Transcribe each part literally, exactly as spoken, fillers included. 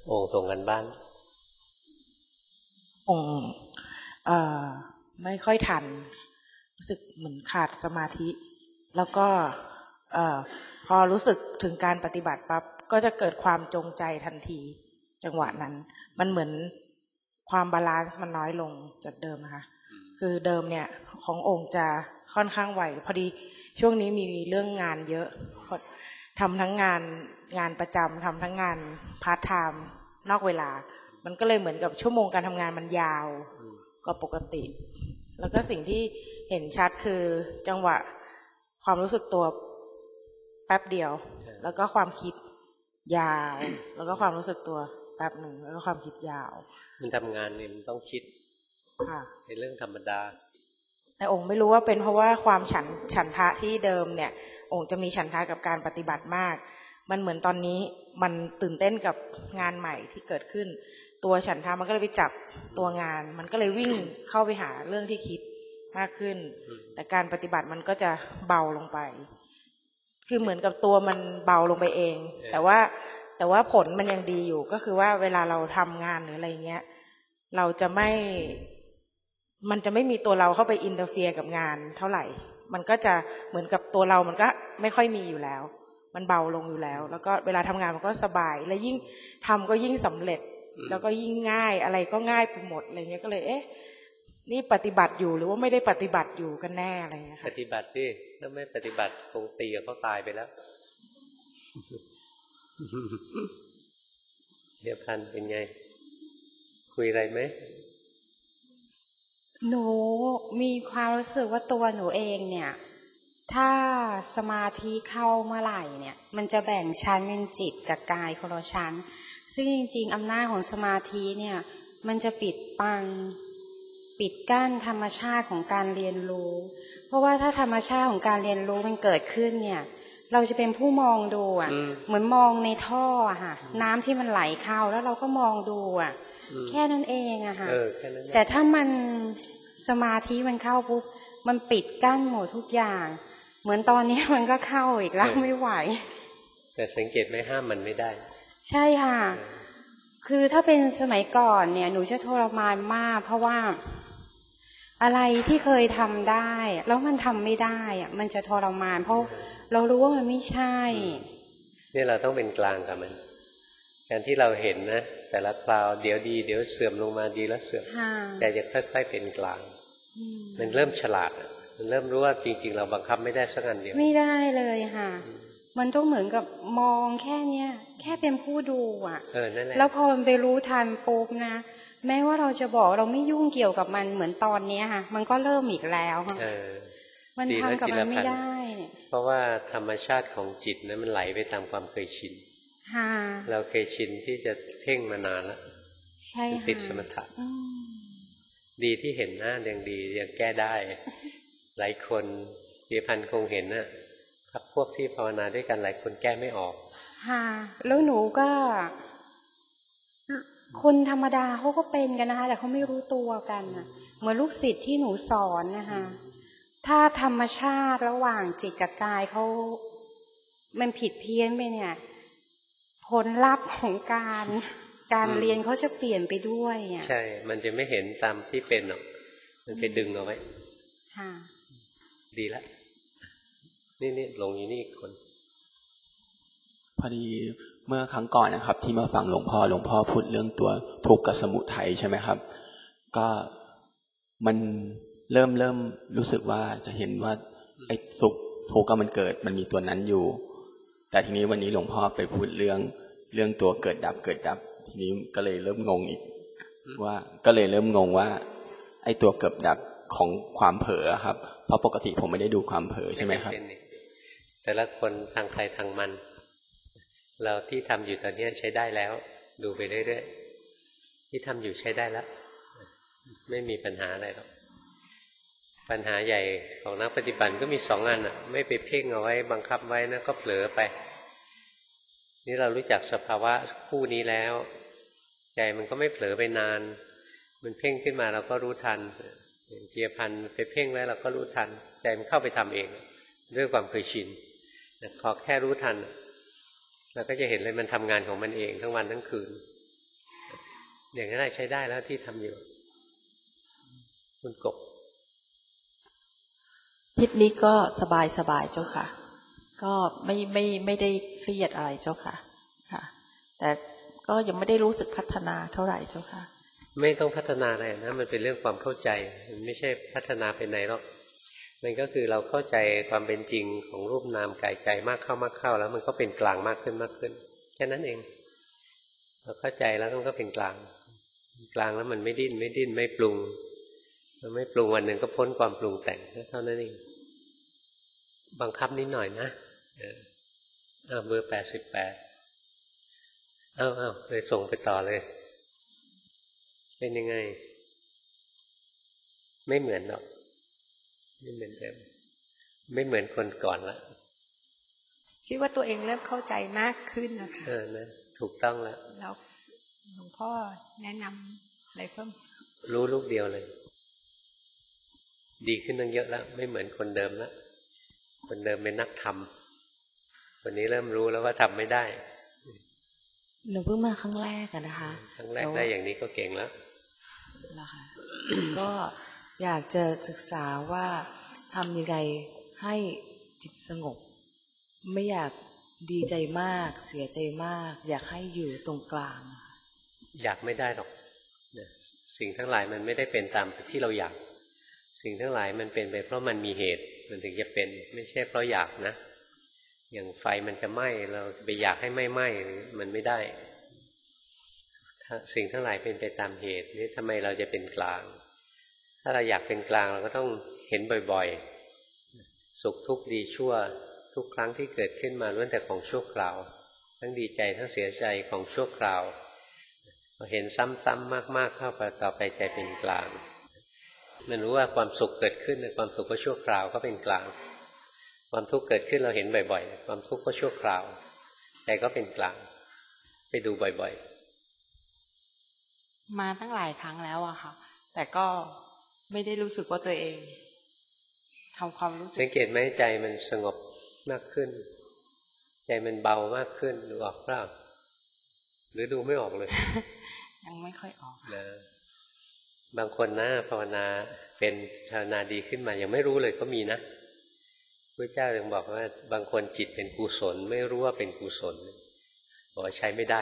องค์ส่งกันบ้านองค์เอ่อไม่ค่อยทันรู้สึกเหมือนขาดสมาธิแล้วก็เอ่อพอรู้สึกถึงการปฏิบัติปั๊บก็จะเกิดความจงใจทันทีจังหวะนั้นมันเหมือนความบาลานซ์มันน้อยลงจากเดิมนะคะคือเดิมเนี่ยขององค์จะค่อนข้างไหวพอดีช่วงนี้มีเรื่องงานเยอะทำทั้งงานงานประจำทำทั้งงานพาร์ทไทม์นอกเวลามันก็เลยเหมือนกับชั่วโมงการทำงานมันยาวกว่าปกติแล้วก็สิ่งที่เห็นชัดคือจังหวะความรู้สึกตัวแป๊บเดียวแล้วก็ความคิดยาวแล้วก็ความรู้สึกตัวแป๊บหนึ่งแล้วก็ความคิดยาวมันทำงานเนี่ยมันต้องคิดค่ะเป็นเรื่องธรรมดาแต่องค์ไม่รู้ว่าเป็นเพราะว่าความฉันฉันทะที่เดิมเนี่ยองค์จะมีฉันทะกับการปฏิบัติมากมันเหมือนตอนนี้มันตื่นเต้นกับงานใหม่ที่เกิดขึ้นตัวฉันทะมันก็เลยไปจับตัวงานมันก็เลยวิ่งเข้าไปหาเรื่องที่คิดมากขึ้นแต่การปฏิบัติมันก็จะเบาลงไปคือเหมือนกับตัวมันเบาลงไปเองแต่ว่าแต่ว่าผลมันยังดีอยู่ก็คือว่าเวลาเราทำงานหรืออะไรเงี้ยเราจะไม่มันจะไม่มีตัวเราเข้าไปอินเตอร์เฟียร์กับงานเท่าไหร่มันก็จะเหมือนกับตัวเรามันก็ไม่ค่อยมีอยู่แล้วมันเบาลงอยู่แล้วแล้วก็เวลาทำงานมันก็สบายและยิ่งทำก็ยิ่งสำเร็จแล้วก็ยิ่งง่ายอะไรก็ง่ายไปหมดอะไรเงี้ยก็เลยเอ๊ะนี่ปฏิบัติอยู่หรือว่าไม่ได้ปฏิบัติอยู่กันแน่อะไรเงี้ยค่ะปฏิบัติสิถ้าไม่ปฏิบัติคงตีกับเขาตายไปแล้วเดี๋ยวพันเป็นไงคุยอะไรไหมหนูมีความรู้สึกว่าตัวหนูเองเนี่ยถ้าสมาธิเข้าเมื่อไหร่เนี่ยมันจะแบ่งชั้นเป็นจิตกับกายคนละชั้นซึ่งจริงๆอำนาจของสมาธิเนี่ยมันจะปิดปังปิดกั้นธรรมชาติของการเรียนรู้เพราะว่าถ้าธรรมชาติของการเรียนรู้มันเกิดขึ้นเนี่ยเราจะเป็นผู้มองดูอ่ะเหมือนมองในท่ออะค่ะน้ำที่มันไหลเข้าแล้วเราก็มองดูอ่ะแค่นั้นเองอะค่ะแต่ถ้ามันสมาธิมันเข้าปุ๊บมันปิดกั้นหมดทุกอย่างเหมือนตอนนี้มันก็เข้าอีกแล้วไม่ไหวแต่สังเกตไม่ห้ามมันไม่ได้ใช่ค่ะคือถ้าเป็นสมัยก่อนเนี่ยหนูจะทรมานมากเพราะว่าอะไรที่เคยทำได้แล้วมันทำไม่ได้อะมันจะทรมานเพราะเรารู้ว่ามันไม่ใช่นี่เราต้องเป็นกลางกับมันการที่เราเห็นนะแต่ละคราวเดี๋ยวดีเดี๋ยวเสื่อมลงมาดีแล้วเสื่อมใจจะค่อยๆเป็นกลางมันเริ่มฉลาดมันเริ่มรู้ว่าจริงๆเราบังคับไม่ได้สักอันเดียวไม่ได้เลยค่ะมันต้องเหมือนกับมองแค่เนี้ยแค่เป็นผู้ดูอ่ะเออนั่นแหละแล้วพอมันไปรู้ทันปุ๊บนะแม้ว่าเราจะบอกเราไม่ยุ่งเกี่ยวกับมันเหมือนตอนนี้ค่ะมันก็เริ่มอีกแล้วค่ะมันทำกับมันไม่ได้เพราะว่าธรรมชาติของจิตนะมันไหลไปตามความเคยชินเราเคยชินที่จะเพ่งมานานแล้วใช่ติดสมถะดีที่เห็นหน้ายังดียังแก้ได้หลายคนเจียพันคงเห็นนะพักพวกที่ภาวนาด้วยกันหลายคนแก้ไม่ออกค่ะแล้วหนูก็คนธรรมดาเขาก็เป็นกันนะคะแต่เขาไม่รู้ตัวกันนะเหมือนลูกศิษย์ที่หนูสอนนะคะถ้าธรรมชาติระหว่างจิตกับกายเขามันผิดเพี้ยนไปเนี่ยผลลัพธ์ของการการเรียนเขาจะเปลี่ยนไปด้วยใช่มันจะไม่เห็นตามที่เป็นหรอกมันไปดึงเอาไว้ค่ะดีละนี่นี่ลงอยู่นี่คนพอดีเมื่อครั้งก่อนนะครับที่มาฟังหลวงพ่อหลวงพ่อพูดเรื่องตัวทุกข์กับสมุทัยใช่ไหมครับก็มันเริ่มเริ่มรู้สึกว่าจะเห็นว่าไอ้สุขทุกข์ก็มันเกิดมันมีตัวนั้นอยู่แต่ทีนี้วันนี้หลวงพ่อไปพูดเรื่องเรื่องตัวเกิดดับเกิดดับทีนี้ก็เลยเริ่มงงอีกว่าก็เลยเริ่มงงว่าไอ้ตัวเกิดดับของความเผลอครับเพราะปกติผมไม่ได้ดูความเผลอใช่ไหมครับแต่ละคนทางใครทางมันเราที่ทำอยู่ตอนนี้ใช้ได้แล้วดูไปเรื่อยๆที่ทำอยู่ใช้ได้แล้วไม่มีปัญหาอะไรหรอกปัญหาใหญ่ของนักปฏิบัติก็มีสองอันอ่ะไม่ไปเพ่งเอาไว้บังคับไว้นะก็เผลอไปนี่เรารู้จักสภาวะคู่นี้แล้วใจมันก็ไม่เผลอไปนานมันเพ่งขึ้นมาเราก็รู้ทันเจียพันไปเพ่งไว้เราก็รู้ทันใจมันเข้าไปทำเองด้วยความเคยชินขอแค่รู้ทันเราก็จะเห็นเลยมันทำงานของมันเองทั้งวันทั้งคืนอย่างนั้นใช้ได้แล้วที่ทำอยู่คุณกบทิศนี้ก็สบายสบายเจ้าค่ะก็ไม่ไม่ไม่ได้เครียดอะไรเจ้าค่ะค่ะแต่ก็ยังไม่ได้รู้สึกพัฒนาเท่าไหร่เจ้าค่ะไม่ต้องพัฒนาอะไรนะมันเป็นเรื่องความเข้าใจมันไม่ใช่พัฒนาไปไหนหรอกมันก็คือเราเข้าใจความเป็นจริงของรูปนามกายใจมากเข้ามากเข้าแล้วมันก็เป็นกลางมากขึ้นมากขึ้นแค่นั้นเองเราเข้าใจแล้วมันก็เป็นกลางกลางแล้วมันไม่ดิ้นไม่ดิ้นไม่ปรุงมันไม่ปรุงวันหนึ่งก็พ้นความปรุงแต่งเท่านั้นเองบังคับนิดหน่อยนะเออเอาเบอร์แปดสิบแปดเอาเอาเลยส่งไปต่อเลยเป็นยังไงไม่เหมือนหรอกไม่เหมือนเดิมไม่เหมือนคนก่อนละคิดว่าตัวเองเริ่มเข้าใจมากขึ้นนะคะเออนะถูกต้องแล้วแล้วหลวงพ่อแนะนำอะไรเพิ่มรู้ลูกเดียวเลยดีขึ้นตั้งเยอะแล้วไม่เหมือนคนเดิมแล้วคนเดิมเป็นนักทำคนนี้เริ่มรู้แล้วว่าทำไม่ได้หนูเพิ่งมาครั้งแรกอะนะคะครั้งแรกได้อย่างนี้ก็เก่งแล้วเหรอคะก็อยากจะศึกษาว่าทำยังไงให้จิตสงบไม่อยากดีใจมากเสียใจมากอยากให้อยู่ตรงกลางอยากไม่ได้หรอกสิ่งทั้งหลายมันไม่ได้เป็นตามที่เราอยากสิ่งทั้งหลายมันเป็นไปเพราะมันมีเหตุมันถึงจะเป็นไม่ใช่เพราะอยากนะอย่างไฟมันจะไหม้เราจะไปอยากให้ไม่ไหม้มันไม่ได้สิ่งทั้งหลายเป็นไปตามเหตุนี่ทำไมเราจะเป็นกลางถ้าเราอยากเป็นกลางเราก็ต้องเห็นบ่อยๆสุขทุกข์ดีชั่วทุกครั้งที่เกิดขึ้นมาล้วนแต่ของชั่วคราวทั้งดีใจทั้งเสียใจของชั่วคราวพอเห็นซ้ำๆมากๆเข้าไปต่อไปใจเป็นกลางมันรู้ว่าความสุขเกิดขึ้นความสุขก็ชั่วคราวก็เป็นกลางความทุกข์เกิดขึ้นเราเห็นบ่อยๆความทุกข์ก็ชั่วคราวใจก็เป็นกลางไปดูบ่อยๆมาตั้งหลายครั้งแล้วอะค่ะแต่ก็ไม่ได้รู้สึกว่าตัวเองทำความรู้สึกสังเกตไหมใจมันสงบมากขึ้นใจมันเบามากขึ้นดูออกเปล่าหรือดูไม่ออกเลยยังไม่ค่อยออกนะบางคนนะภาวนาเป็นภาวนาดีขึ้นมายังไม่รู้เลยก็มีนะพระเจ้ายังบอกว่าบางคนจิตเป็นกุศลไม่รู้ว่าเป็นกุศลบอกว่าใช้ไม่ได้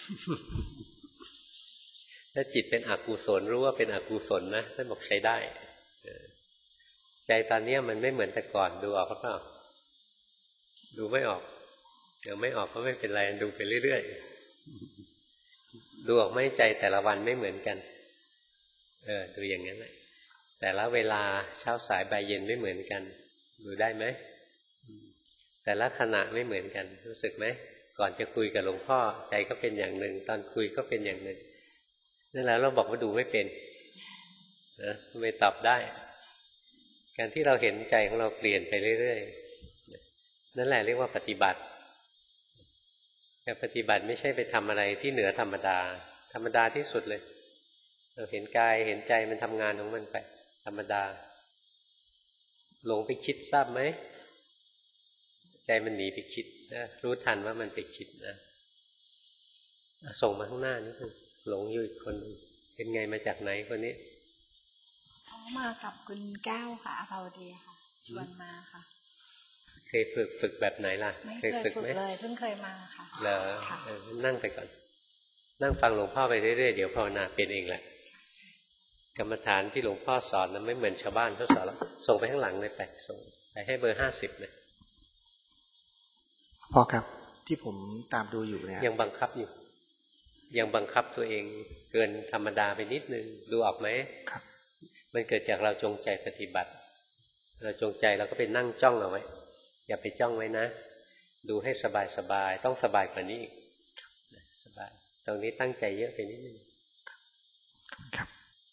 ถ้าจิตเป็นอกุศลรู้ว่าเป็นอกุศลนะท่านบอกใช้ได้ใจตอนนี้มันไม่เหมือนแต่ก่อนดูออกหรือเปล่าดูไม่ออกเดี๋ยวไม่ออกก็ไม่เป็นไรดูไปเรื่อยๆดูออกไม่ใจแต่ละวันไม่เหมือนกันเออดูอย่างนั้นแหละแต่ละเวลาเช้าสายบ่ายเย็นไม่เหมือนกันดูได้ไหมแต่ละขณะไม่เหมือนกันรู้สึกไหมก่อนจะคุยกับหลวงพ่อใจก็เป็นอย่างหนึ่งตอนคุยก็เป็นอย่างหนึ่งนั่นแหละเราบอกว่าดูไม่เป็นนะไม่ตอบได้การที่เราเห็นใจของเราเปลี่ยนไปเรื่อยๆนั่นแหละเรียกว่าปฏิบัติการปฏิบัติไม่ใช่ไปทำอะไรที่เหนือธรรมดาธรรมดาที่สุดเลยเราเห็นกายเห็นใจมันทำงานของมันไปธรรมดาหลงไปคิดทราบไหมใจมันหนีไปคิดนะรู้ทันว่ามันไปคิดนะส่งมาข้างหน้านี่คือหลงอยู่อีกคนเป็นไงมาจากไหนคนนี้เขามากับคุณแก้วค่ะอภาวดีค่ะชวนมาค่ะเคยฝึกฝึกแบบไหนล่ะไม่เคยฝึกเลยเพิ่งเคยมาค่ะเหรอนั่งไปก่อนนั่งฟังหลวงพ่อไปเรื่อยๆเดี๋ยวภาวนาเป็นเองแหละกรรมฐานที่หลวงพ่อสอนนั้นไม่เหมือนชาวบ้านเขาสอนแล้วส่งไปข้างหลังเลยไปส่งไปให้เบอร์ห้าสิบเลยพ่อครับที่ผมตามดูอยู่เนี่ยยังบังคับอยู่ยังบังคับตัวเองเกินธรรมดาไปนิดนึงดูออกไหมครับมันเกิดจากเราจงใจปฏิบัติเราจงใจเราก็ไปนั่งจ้องเอาไว้อย่าไปจ้องไว้นะดูให้สบายสบายต้องสบายกว่านี้อีกสบายตรงนี้ตั้งใจเยอะไปนิดนึงครับ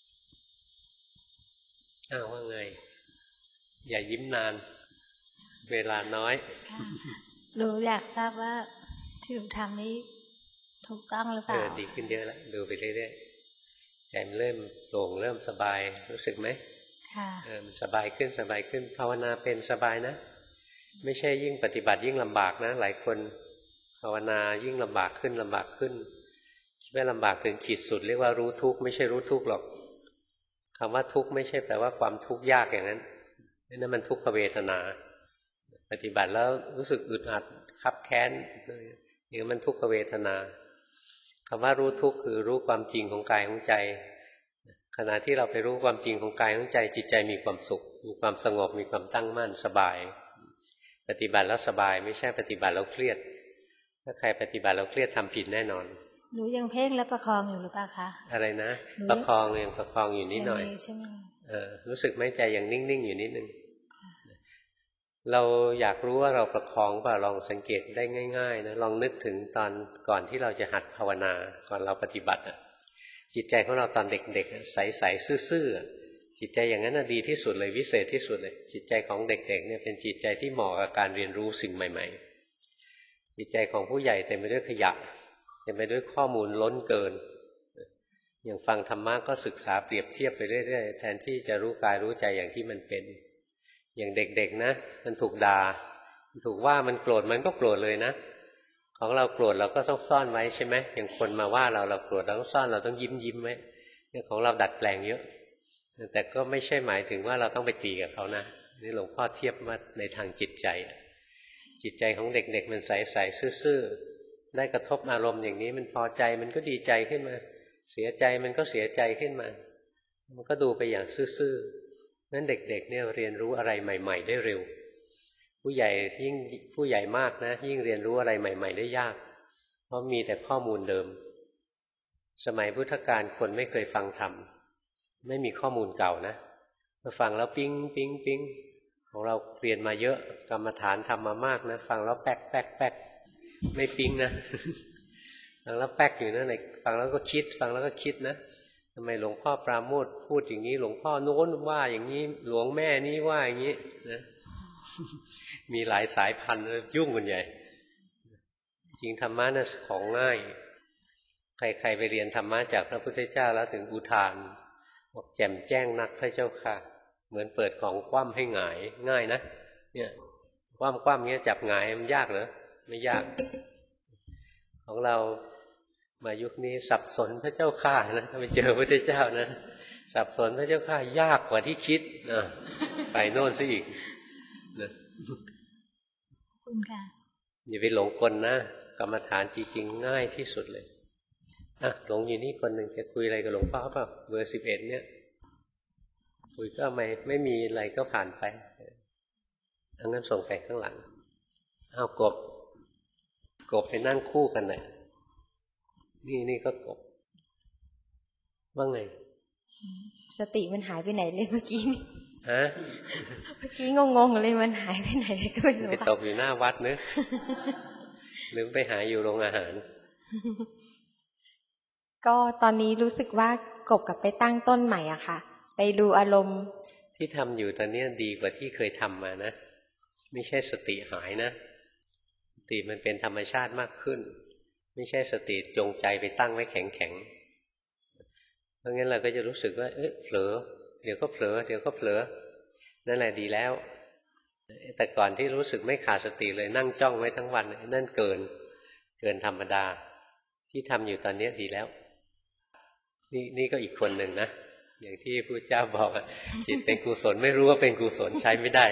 อ้าวว่าไงอย่ายิ้มนานเวลาน้อยหนูอยากทราบว่าที่หนูทำนี้ถูกต้องหรือเปล่าเออดีขึ้นเยอะแล้วดูไปเรื่อยๆใจมันเริ่มโปร่งเริ่มสบายรู้สึกไหมค่ะเออมันสบายขึ้นสบายขึ้นภาวนาเป็นสบายนะไม่ใช่ยิ่งปฏิบัติยิ่งลำบากนะหลายคนภาวนายิ่งลำบากขึ้นลำบากขึ้นไม่ลำบากถึงขีดสุดเรียกว่ารู้ทุกข์ไม่ใช่รู้ทุกข์หรอกคำว่าทุกข์ไม่ใช่แปลว่าความทุกข์ยากอย่างนั้นนั่นมันทุกขเวทนาปฏิบัติแล้วรู้สึกอึดอัดคับแค้นอย่างนั้นมันทุกขเวทนาคำว่ารู้ทุกข์คือรู้ความจริงของกายของใจขณะที่เราไปรู้ความจริงของกายของใจจิตใจมีความสุขมีความสงบมีความตั้งมั่นสบายปฏิบัติแล้วสบายไม่ใช่ปฏิบัติแล้วเครียดถ้าใครปฏิบัติแล้วเครียดทำผิดแน่นอนหนูยังเพ่งและประคองอยู่หรือเปล่าคะอะไรนะประคองยังประคองอยู่นิดหน่อยใช่ไหมเออรู้สึกไหมใจยังนิ่งๆอยู่นิดนึงเราอยากรู้ว่าเราประคองเปล่าลองสังเกตได้ง่ายๆนะลองนึกถึงตอนก่อนที่เราจะหัดภาวนาก่อนเราปฏิบัติอ่ะจิตใจของเราตอนเด็กๆใสๆซื่อๆจิตใจอย่างนั้นดีที่สุดเลยวิเศษที่สุดเลยจิตใจของเด็กๆเนี่ยเป็นจิตใจที่เหมาะกับการเรียนรู้สิ่งใหม่ๆจิตใจของผู้ใหญ่เต็มไปด้วยขยะเต็มไปด้วยข้อมูลล้นเกินอย่างฟังธรรมะก็ศึกษาเปรียบเทียบไปเรื่อยๆแทนที่จะรู้กายรู้ใจอย่างที่มันเป็นอย่างเด็กๆนะมันถูกด่ามันถูกว่ามันโกรธมันก็โกรธเลยนะของเราโกรธเราก็ต้องซ่อนไว้ใช่ไหมอย่างคนมาว่าเราเราโกรธเราต้องซ่อนเราต้องยิ้มยิ้มไว้เนี่ยของเราดัดแปลงเยอะแต่ก็ไม่ใช่หมายถึงว่าเราต้องไปตีกับเขานะนี่หลวงพ่อเทียบมาในทางจิตใจจิตใจของเด็กๆมันใสๆซื่อๆได้กระทบอารมณ์อย่างนี้มันพอใจมันก็ดีใจขึ้นมาเสียใจมันก็เสียใจขึ้นมามันก็ดูไปอย่างซื่อๆนั้นเด็กๆเนี่ยเรียนรู้อะไรใหม่ๆได้เร็วผู้ใหญ่ยิ่งผู้ใหญ่มากนะยิ่งเรียนรู้อะไรใหม่ๆได้ยากเพราะมีแต่ข้อมูลเดิมสมัยพุทธกาลคนไม่เคยฟังธรรมไม่มีข้อมูลเก่านะมาฟังแล้วปิ๊งปิ๊งปิ๊งของเราเรียนมาเยอะกรรมฐานทำมามากนะฟังแล้วแป๊กแป๊กแป๊กไม่ปิ๊งนะฟังแล้วแป๊กอยู่นั่นแหละฟังแล้วก็คิดฟังแล้วก็คิดนะทำไมหลวงพ่อปราโมทย์พูดอย่างนี้หลวงพ่อโน้นว่าอย่างนี้หลวงแม่นี้ว่าอย่างนี้นะมีหลายสายพันธุ์ยุ่งกันใหญ่จริงธรรมะน่ะของง่ายใครๆไปเรียนธรรมะจากพระพุทธเจ้าแล้วถึงอุทานบอกแจ่มแจ้งนักพระเจ้าค่ะเหมือนเปิดของคว่ำให้หงายง่ายนะเนี่ยคว่ำคว่ำเงี้ยจับหงายมันยากเหรอไม่ยากของเรามายุคนี้สับสนพระเจ้าข้านะถ้าไปเจอพระเจ้านะสับสนพระเจ้าข้ายากกว่าที่คิดนะไปโน่นซะอีกนะคุณค่ะอย่าไปหลงกลนะกรรมฐานจริงๆง่ายที่สุดเลยอ่ะหลงอยู่นี่คนหนึ่งจะคุยอะไรกับหลวงพ่อเปล่าเบอร์สิบเอ็ดเนี่ยคุยก็ไม่ไม่มีอะไรก็ผ่านไปเอางั้นส่งไปข้างหลังอ้าวกบกบไปนั่งคู่กันหน่อยนี่นี่ก็กบว่าไงสติมันหายไปไหนเลยเมื่อกี้ฮะเมื่อกี้งงๆเลยมันหายไปไหนก็ไม่รู้ไปตกอยู่หน้าวัดเนอะหรือไปหาอยู่โรงอาหารก็ตอนนี้รู้สึกว่ากบกับไปตั้งต้นใหม่อะค่ะไปดูอารมณ์ที่ทำอยู่ตอนนี้ดีกว่าที่เคยทำมานะไม่ใช่สติหายนะสติมันเป็นธรรมชาติมากขึ้นไม่ใช่สติจงใจไปตั้งไว้แข็งๆเพราะงั้นเราก็จะรู้สึกว่าเอ๊ะเผลอเดี๋ยวก็เผลอเดี๋ยวก็เผลอนั่นแหละดีแล้วแต่ก่อนที่รู้สึกไม่ขาดสติเลยนั่งจ้องไว้ทั้งวันนั่นเกินเกินธรรมดาที่ทำอยู่ตอนนี้ดีแล้วนี่นี่ก็อีกคนหนึ่งนะอย่างที่พระเจ้าบอกจิตเป็นกุศลไม่รู้ว่าเป็นกุศลใช้ไม่ได้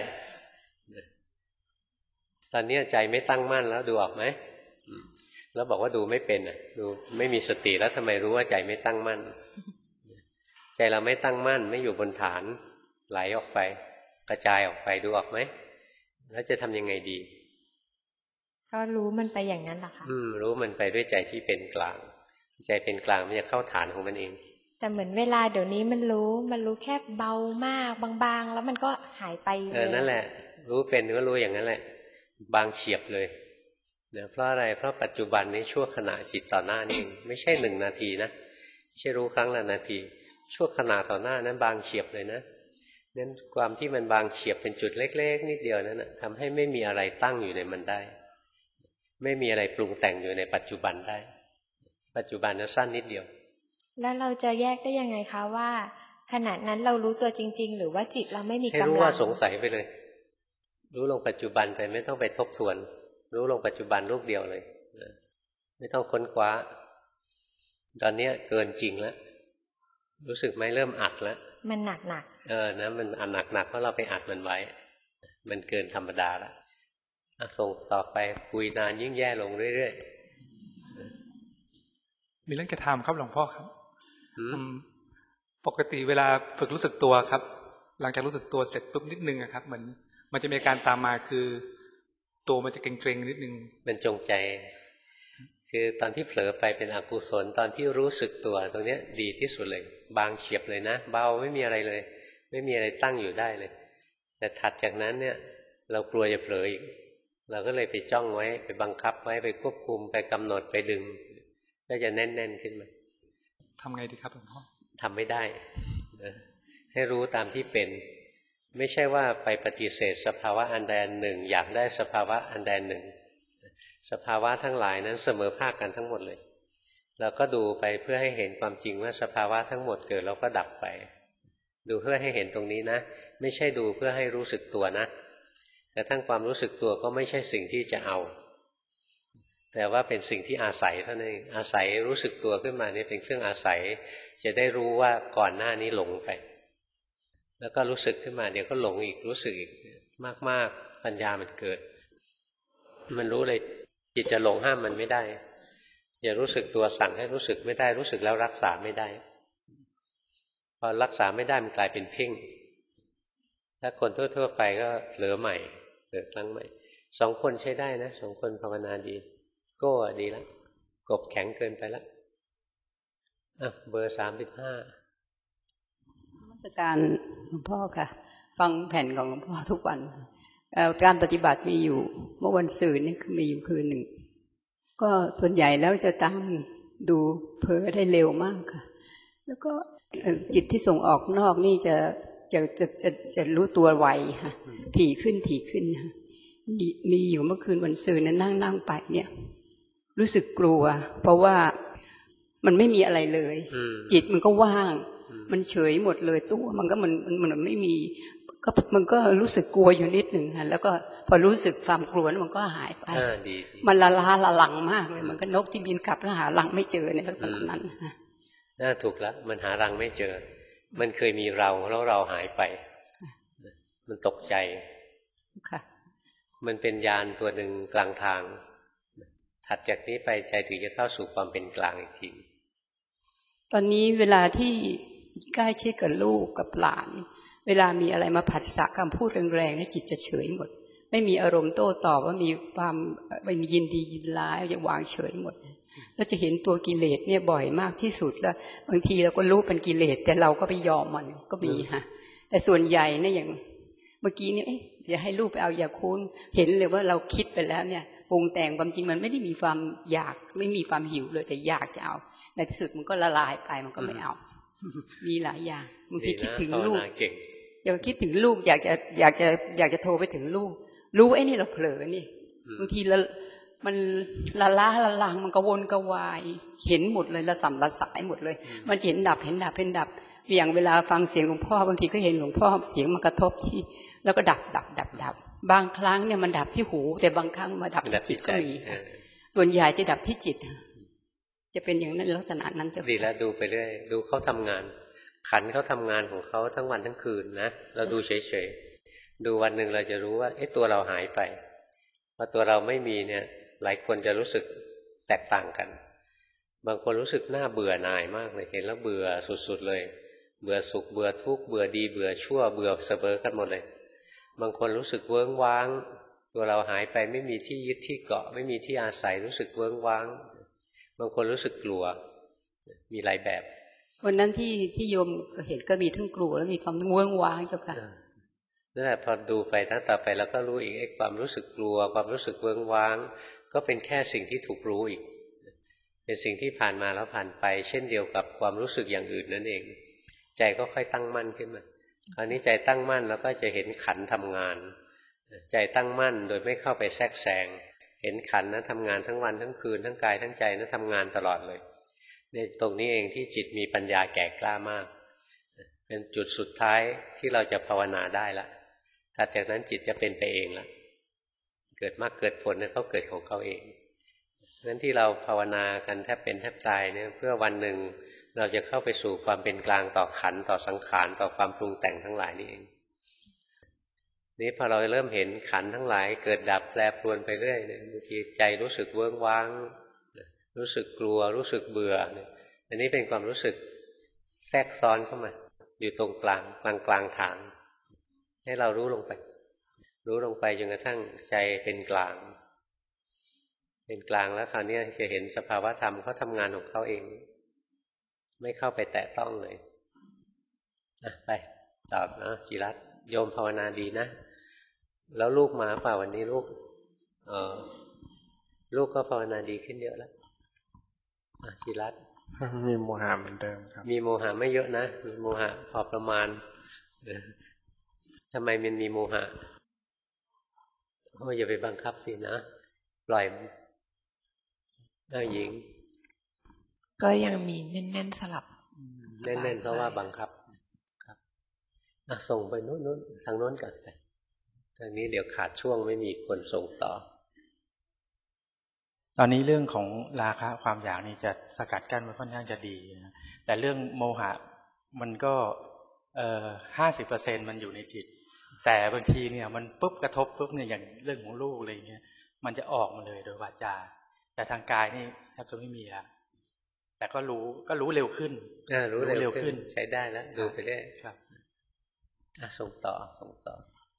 ตอนนี้ใจไม่ตั้งมั่นแล้วดูออกไหมแล้วบอกว่าดูไม่เป็นอ่ะดูไม่มีสติแล้วทำไมรู้ว่าใจไม่ตั้งมั่นใจเราไม่ตั้งมั่นไม่อยู่บนฐานไหลออกไปกระจายออกไปดูออกไหมแล้วจะทำยังไงดีก็รู้มันไปอย่างนั้นแหละค่ะอืมรู้มันไปด้วยใจที่เป็นกลางใจเป็นกลางมันจะเข้าฐานของมันเองแต่เหมือนเวลาเดี๋ยวนี้มันรู้มันรู้แค่เบามากบางๆแล้วมันก็หายไปเออนั่นแหละรู้เป็นก็รู้อย่างนั้นแหละบางเฉียบเลยนะเพราะอะไรเพราะปัจจุบันนี้ชั่วขณะจิตต่อหน้านี่ไม่ใช่หนึ่งนาทีนะไม่ใช่รู้ครั้งละนาทีชั่วขณะต่อหน้านั้นบางเฉียบเลยนะนั้นความที่มันบางเฉียบเป็นจุดเล็กๆนิดเดียวนั้นนะทำให้ไม่มีอะไรตั้งอยู่ในมันได้ไม่มีอะไรปรุงแต่งอยู่ในปัจจุบันได้ปัจจุบันนั้นสั้นนิดเดียวแล้วเราจะแยกได้ยังไงคะว่าขณะนั้นเรารู้ตัวจริงๆหรือว่าจิตเราไม่มีกำลังให้รู้ว่าสงสัยไปเลยรู้ลงปัจจุบันไปไม่ต้องไปทบทวนรู้ลงปัจจุบันรูปเดียวเลยไม่ต้องค้นคว้าตอนนี้เกินจริงแล้วรู้สึกไหมเริ่มอัดแล้วมันหนักหนักเออนะมันอัดหนักหนักเพราะเราไปอัดมันไว้มันเกินธรรมดาแล้วส่งต่อไปคุยนานยิ่งแย่ลงเรื่อยๆมีเรื่องจะถามครับหลวงพ่อครับปกติเวลาฝึกรู้สึกตัวครับหลังจากรู้สึกตัวเสร็จปุ๊บนิดนึงครับเหมือนมันจะมีอาการตามมาคือตัวมันจะเกร็งๆนิดนึงมันจงใจคือตอนที่เผลอไปเป็นอกุศลตอนที่รู้สึกตัวตรงนี้ดีที่สุดเลยบางเฉียบเลยนะเบาไม่มีอะไรเลยไม่มีอะไรตั้งอยู่ได้เลยแต่ถัดจากนั้นเนี่ยเรากลัวจะเผลออีกเราก็เลยไปจ้องไว้ไปบังคับไว้ไปควบคุมไปกำหนดไปดึงก็จะแน่นๆขึ้นมาทำไงดีครับหลวงพ่อทำไม่ได้ให้รู้ตามที่เป็นไม่ใช่ว่าไปปฏิเสธสภาวะอันใดอันหนึ่งอยากได้สภาวะอันใดอันหนึ่งสภาวะทั้งหลายนั้นเสมอภาคกันทั้งหมดเลยเราก็ดูไปเพื่อให้เห็นความจริงว่าสภาวะทั้งหมดเกิดแล้วก็ดับไปดูเพื่อให้เห็นตรงนี้นะไม่ใช่ดูเพื่อให้รู้สึกตัวนะแต่ทั้งความรู้สึกตัวก็ไม่ใช่สิ่งที่จะเอาแต่ว่าเป็นสิ่งที่อาศัยเท่านั้นเองอาศัยรู้สึกตัวขึ้นมานี่เป็นเครื่องอาศัยจะได้รู้ว่าก่อนหน้านี้หลงไปแล้วก็รู้สึกขึ้นมาเดี๋ยวก็หลงอีกรู้สึกอีกมากๆปัญญามันเกิดมันรู้เลยจิตจะหลงห้ามมันไม่ได้อย่ารู้สึกตัวสั่งให้รู้สึกไม่ได้รู้สึกแล้วรักษาไม่ได้พอรักษาไม่ได้มันกลายเป็นเพ่งถ้าคนทั่วๆไปก็เผลอใหม่เผลอครั้งใหม่สองคนใช้ได้นะสองคนภาวนาดีโก้ดีแล้วกบแข็งเกินไปแล้วอ่ะเบอร์สามสิบห้านมัสการหลวงพ่อค่ะฟังแผ่นของหลวงพ่อทุกวันการปฏิบัติมีอยู่เมื่อวันศุกร์นี่คือมีอยู่คืนหนึ่งก็ส่วนใหญ่แล้วจะตามดูเผลอได้เร็วมากค่ะแล้วก็จิตที่ส่งออกนอกนี่จะจะจะจะจะรู้ตัวไวค่ะถี่ขึ้นถี่ขึ้นค่ะมีมีอยู่เมื่อคืนวันศุกร์นั้นนั่งนั่งไปเนี่ยรู้สึกกลัวเพราะว่ามันไม่มีอะไรเลยจิตมันก็ว่างมันเฉยหมดเลยตัวมันก็มันมันมันไม่มีก็มันก็รู้สึกกลัวอยู่นิดหนึ่งค่ะแล้วก็พอรู้สึกความกลัวมันก็หายไปมันละล้าละลังมากเลยมันก็นกที่บินกลับแล้วหารังไม่เจอในลักษณะนั้นน่าถูกแล้วมันหารังไม่เจอมันเคยมีเราแล้วเราหายไปมันตกใจค่ะมันเป็นญาณตัวหนึ่งกลางทางถัดจากนี้ไปใจถึงจะเข้าสู่ความเป็นกลางอีกทีตอนนี้เวลาที่ใกล้ชิดกับลูกกับหลานเวลามีอะไรมาผัสสะคำพูดแรงๆเนี่ยจิตจะเฉยหมดไม่มีอารมณ์โต้ตอบว่ามีความไม่มียินดียินร้ายจะวางเฉยหมดแล้วจะเห็นตัวกิเลสเนี่ยบ่อยมากที่สุดแล้วบางทีเราก็รู้เป็นกิเลสแต่เราก็ไปยอมมันก็มีค่ะแต่ส่วนใหญ่เนี่ยอย่างเมื่อกี้เนี่ยอย่าให้ลูกไปเอายาคูนเห็นเลยว่าเราคิดไปแล้วเนี่ยปรุงแต่งความจริงมันไม่ได้มีความอยากไม่มีความหิวเลยแต่อยากจะเอาในที่สุดมันก็ละลายไปมันก็ไม่เอามีหลายอย่างบางทีคิดถึงลูกอยากคิดถึงลูกอยากจะอยากจะอยากจะโทรไปถึงลูกรู้ไอ้นี่เราเผลอนี่บางทีละมันละล้าละลังมันกระวนกระวายเห็นหมดเลยละสัมละสายหมดเลยมันเห็นดับเห็นดับเห็นดับอย่างเวลาฟังเสียงหลวงพ่อบางทีก็เห็นหลวงพ่อเสียงมากระทบที่แล้วก็ดับดับดับดับบางครั้งเนี่ยมันดับที่หูแต่บางครั้งมาดับที่จิตก็มีส่วนใหญ่จะดับที่จิตจะเป็นอย่างนั้นลักษณะนั้นจะดีแล้วดูไปเรื่อยดูเขาทำงานขันเขาทำงานของเขาทั้งวันทั้งคืนนะเราดูเฉยๆดูวันหนึ่งเราจะรู้ว่าเอ๊ะตัวเราหายไปพอตัวเราไม่มีเนี่ยหลายคนจะรู้สึกแตกต่างกันบางคนรู้สึกน่าเบื่อหน่ายมากเลยเห็นแล้วเบื่อสุดๆเลยเบื่อสุขเบื่อทุกข์เบื่อดีเบื่อชั่วเบื่อเสมอกันหมดเลยบางคนรู้สึกเวิ้งว้างตัวเราหายไปไม่มีที่ยึดที่เกาะไม่มีที่อาศัยรู้สึกเวิ้งว้างบางคนรู้สึกกลัวมีหลายแบบวันนั้นที่ที่โยมเห็นก็มีทั้งกลัวแล้วมีความเวิ้งว้างเจ้าค่ะนั่นแหละพอดูไปตั้งต่อไปแล้วก็รู้อีกไอ้ความรู้สึกกลัวความรู้สึกเวิ้งว้างก็เป็นแค่สิ่งที่ถูกรู้อีกเป็นสิ่งที่ผ่านมาแล้วผ่านไปเช่นเดียวกับความรู้สึกอย่างอื่นนั่นเองใจก็ค่อยตั้งมั่นขึ้นมาคราวนี้ใจตั้งมั่นแล้วก็จะเห็นขันทำงานใจตั้งมั่นโดยไม่เข้าไปแทรกแซงเห็นขันนะทำงานทั้งวันทั้งคืนทั้งกายทั้งใจนะทำงานตลอดเลยในตรงนี้เองที่จิตมีปัญญาแก่กล้ามากเป็นจุดสุดท้ายที่เราจะภาวนาได้ละถัดจากนั้นจิตจะเป็นไปเองละเกิดมากเกิดผลเนี่ยเขาเกิดของเขาเองงั้นที่เราภาวนากันแทบเป็นแทบตายเนี่ยเพื่อวันหนึ่งเราจะเข้าไปสู่ความเป็นกลางต่อขันธ์ต่อสังขารต่อความปรุงแต่งทั้งหลายนี่เองนี่พอเราเริ่มเห็นขันธ์ทั้งหลายเกิดดับแปรปรวนไปเรื่อยเนี่ยบางทีใจรู้สึกเวิ้งว้างรู้สึกกลัวรู้สึกเบื่อเนี่ยอันนี้เป็นความรู้สึกแทรกซ้อนเข้ามาอยู่ตรงกลางกลางกลางทางให้เรารู้ลงไปรู้ลงไปจนกระทั่งใจเป็นกลางเป็นกลางแล้วคราวนี้จะเห็นสภาวะธรรมเขาทำงานของเขาเองไม่เข้าไปแตะต้องเลยนะไปตอบนะจิรัตน์โยมภาวนาดีนะแล้วลูกมาเปล่าวันนี้ลูกเออลูกก็ภาวนาดีขึ้นเยอะแล้วจิรัตน์มีโมหะเหมือนเดิมครับมีโมหะไม่เยอะนะมีโมหะพอประมาณทำไมมันมีโมหะโอ้อย่าไปบังคับสินะปล่อยเอาหญิงก็ยังมีแน่นๆสลับแน่นๆเพราะว่าบังคับครับอ่ะส่งไปโน้นโน้นทางโน้นก่อนไปทางนี้เดี๋ยวขาดช่วงไม่มีคนส่งต่อตอนนี้เรื่องของราคะความอยากนี่จะสกัดกั้นไว้ค่อนข้างจะดีนะแต่เรื่องโมหะมันก็เอ่อห้าสิบเปอร์เซ็นต์มันอยู่ในจิตแต่บางทีเนี่ยมันปุ๊บกระทบปุ๊บเนี่ยอย่างเรื่องของลูกอะไรเงี้ยมันจะออกมาเลยโดยวาจาแต่ทางกายนี่แทบจะไม่มีแล้วแต่ก็รู้ก็รู้เร็วขึ้นอ่ารู้เร็วขึ้นใช้ได้แล้วดูไปเรื่อยครับอ่ะส่งต่อส่งต่อ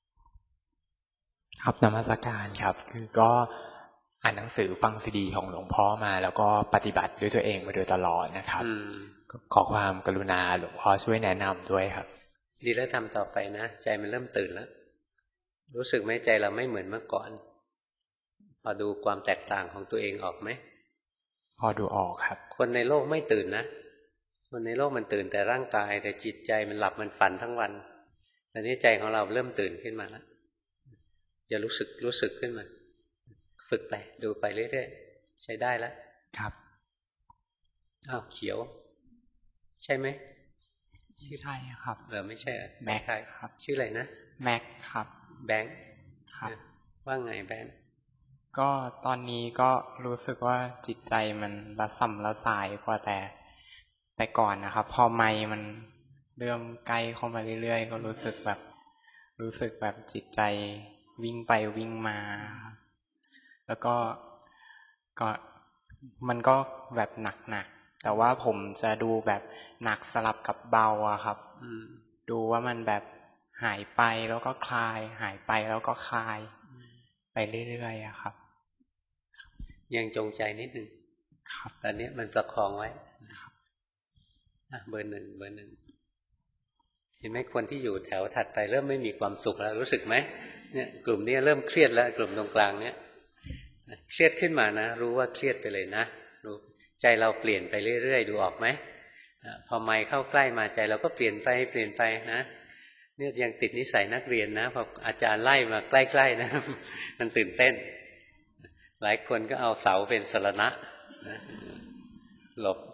ครับนมัสการครับคือก็อ่านหนังสือฟังซีดีของหลวงพ่อมาแล้วก็ปฏิบัติด้วยตัวเองมาโดยตลอดนะครับขอความกรุณาหลวงพ่อช่วยแนะนำด้วยครับดีแล้วทำต่อไปนะใจมันเริ่มตื่นแล้วรู้สึกไหมใจเราไม่เหมือนเมื่อก่อนพอดูความแตกต่างของตัวเองออกไหมพอดูออกครับคนในโลกไม่ตื่นนะคนในโลกมันตื่นแต่ร่างกายแต่จิตใจมันหลับมันฝันทั้งวันตอนนี้ใจของเราเริ่มตื่นขึ้นมาแล้วจะรู้สึกรู้สึกขึ้นมาฝึกไปดูไปเรื่อยๆใช้ได้แล้วครับอ้าวเขียวใช่ไหมไม่ใช่ครับเออไม่ใช่แม็กครับชื่ออะไรนะแม็กครับแบงค์ครับว่าไงแบงค์ก็ตอนนี้ก็รู้สึกว่าจิตใจมันละส่ำละสายกว่าแต่แต่ก่อนนะครับพอไมค์มันเริ่มใกล้เข้ามาเรื่อยๆก็รู้สึกแบบรู้สึกแบบจิตใจวิ่งไปวิ่งมาแล้วก็ก็มันก็แบบหนักๆแต่ว่าผมจะดูแบบหนักสลับกับเบาอะครับดูว่ามันแบบหายไปแล้วก็คลายหายไปแล้วก็คลายไปเรื่อยๆอะครับยังจงใจนิดนึงครับตอนนี้มันประคองไว้อ่ะเบอร์หนึ่งเบอร์หนึ่งเห็นไหมคนที่อยู่แถวถัดไปเริ่มไม่มีความสุขแล้วรู้สึกไหมเนี่ยกลุ่มนี้เริ่มเครียดแล้วกลุ่มตรงกลางเนี่ยเครียดขึ้นมานะรู้ว่าเครียดไปเลยนะรู้ใจเราเปลี่ยนไปเรื่อยๆดูออกไหมพอไมค์เข้าใกล้มาใจเราก็เปลี่ยนไปเปลี่ยนไปนะเนี่ยยังติดนิสัยนักเรียนนะพออาจารย์ไล่มาใกล้ๆนะมันตื่นเต้นหลายคนก็เอาเสาเป็นสรณะนะหลบ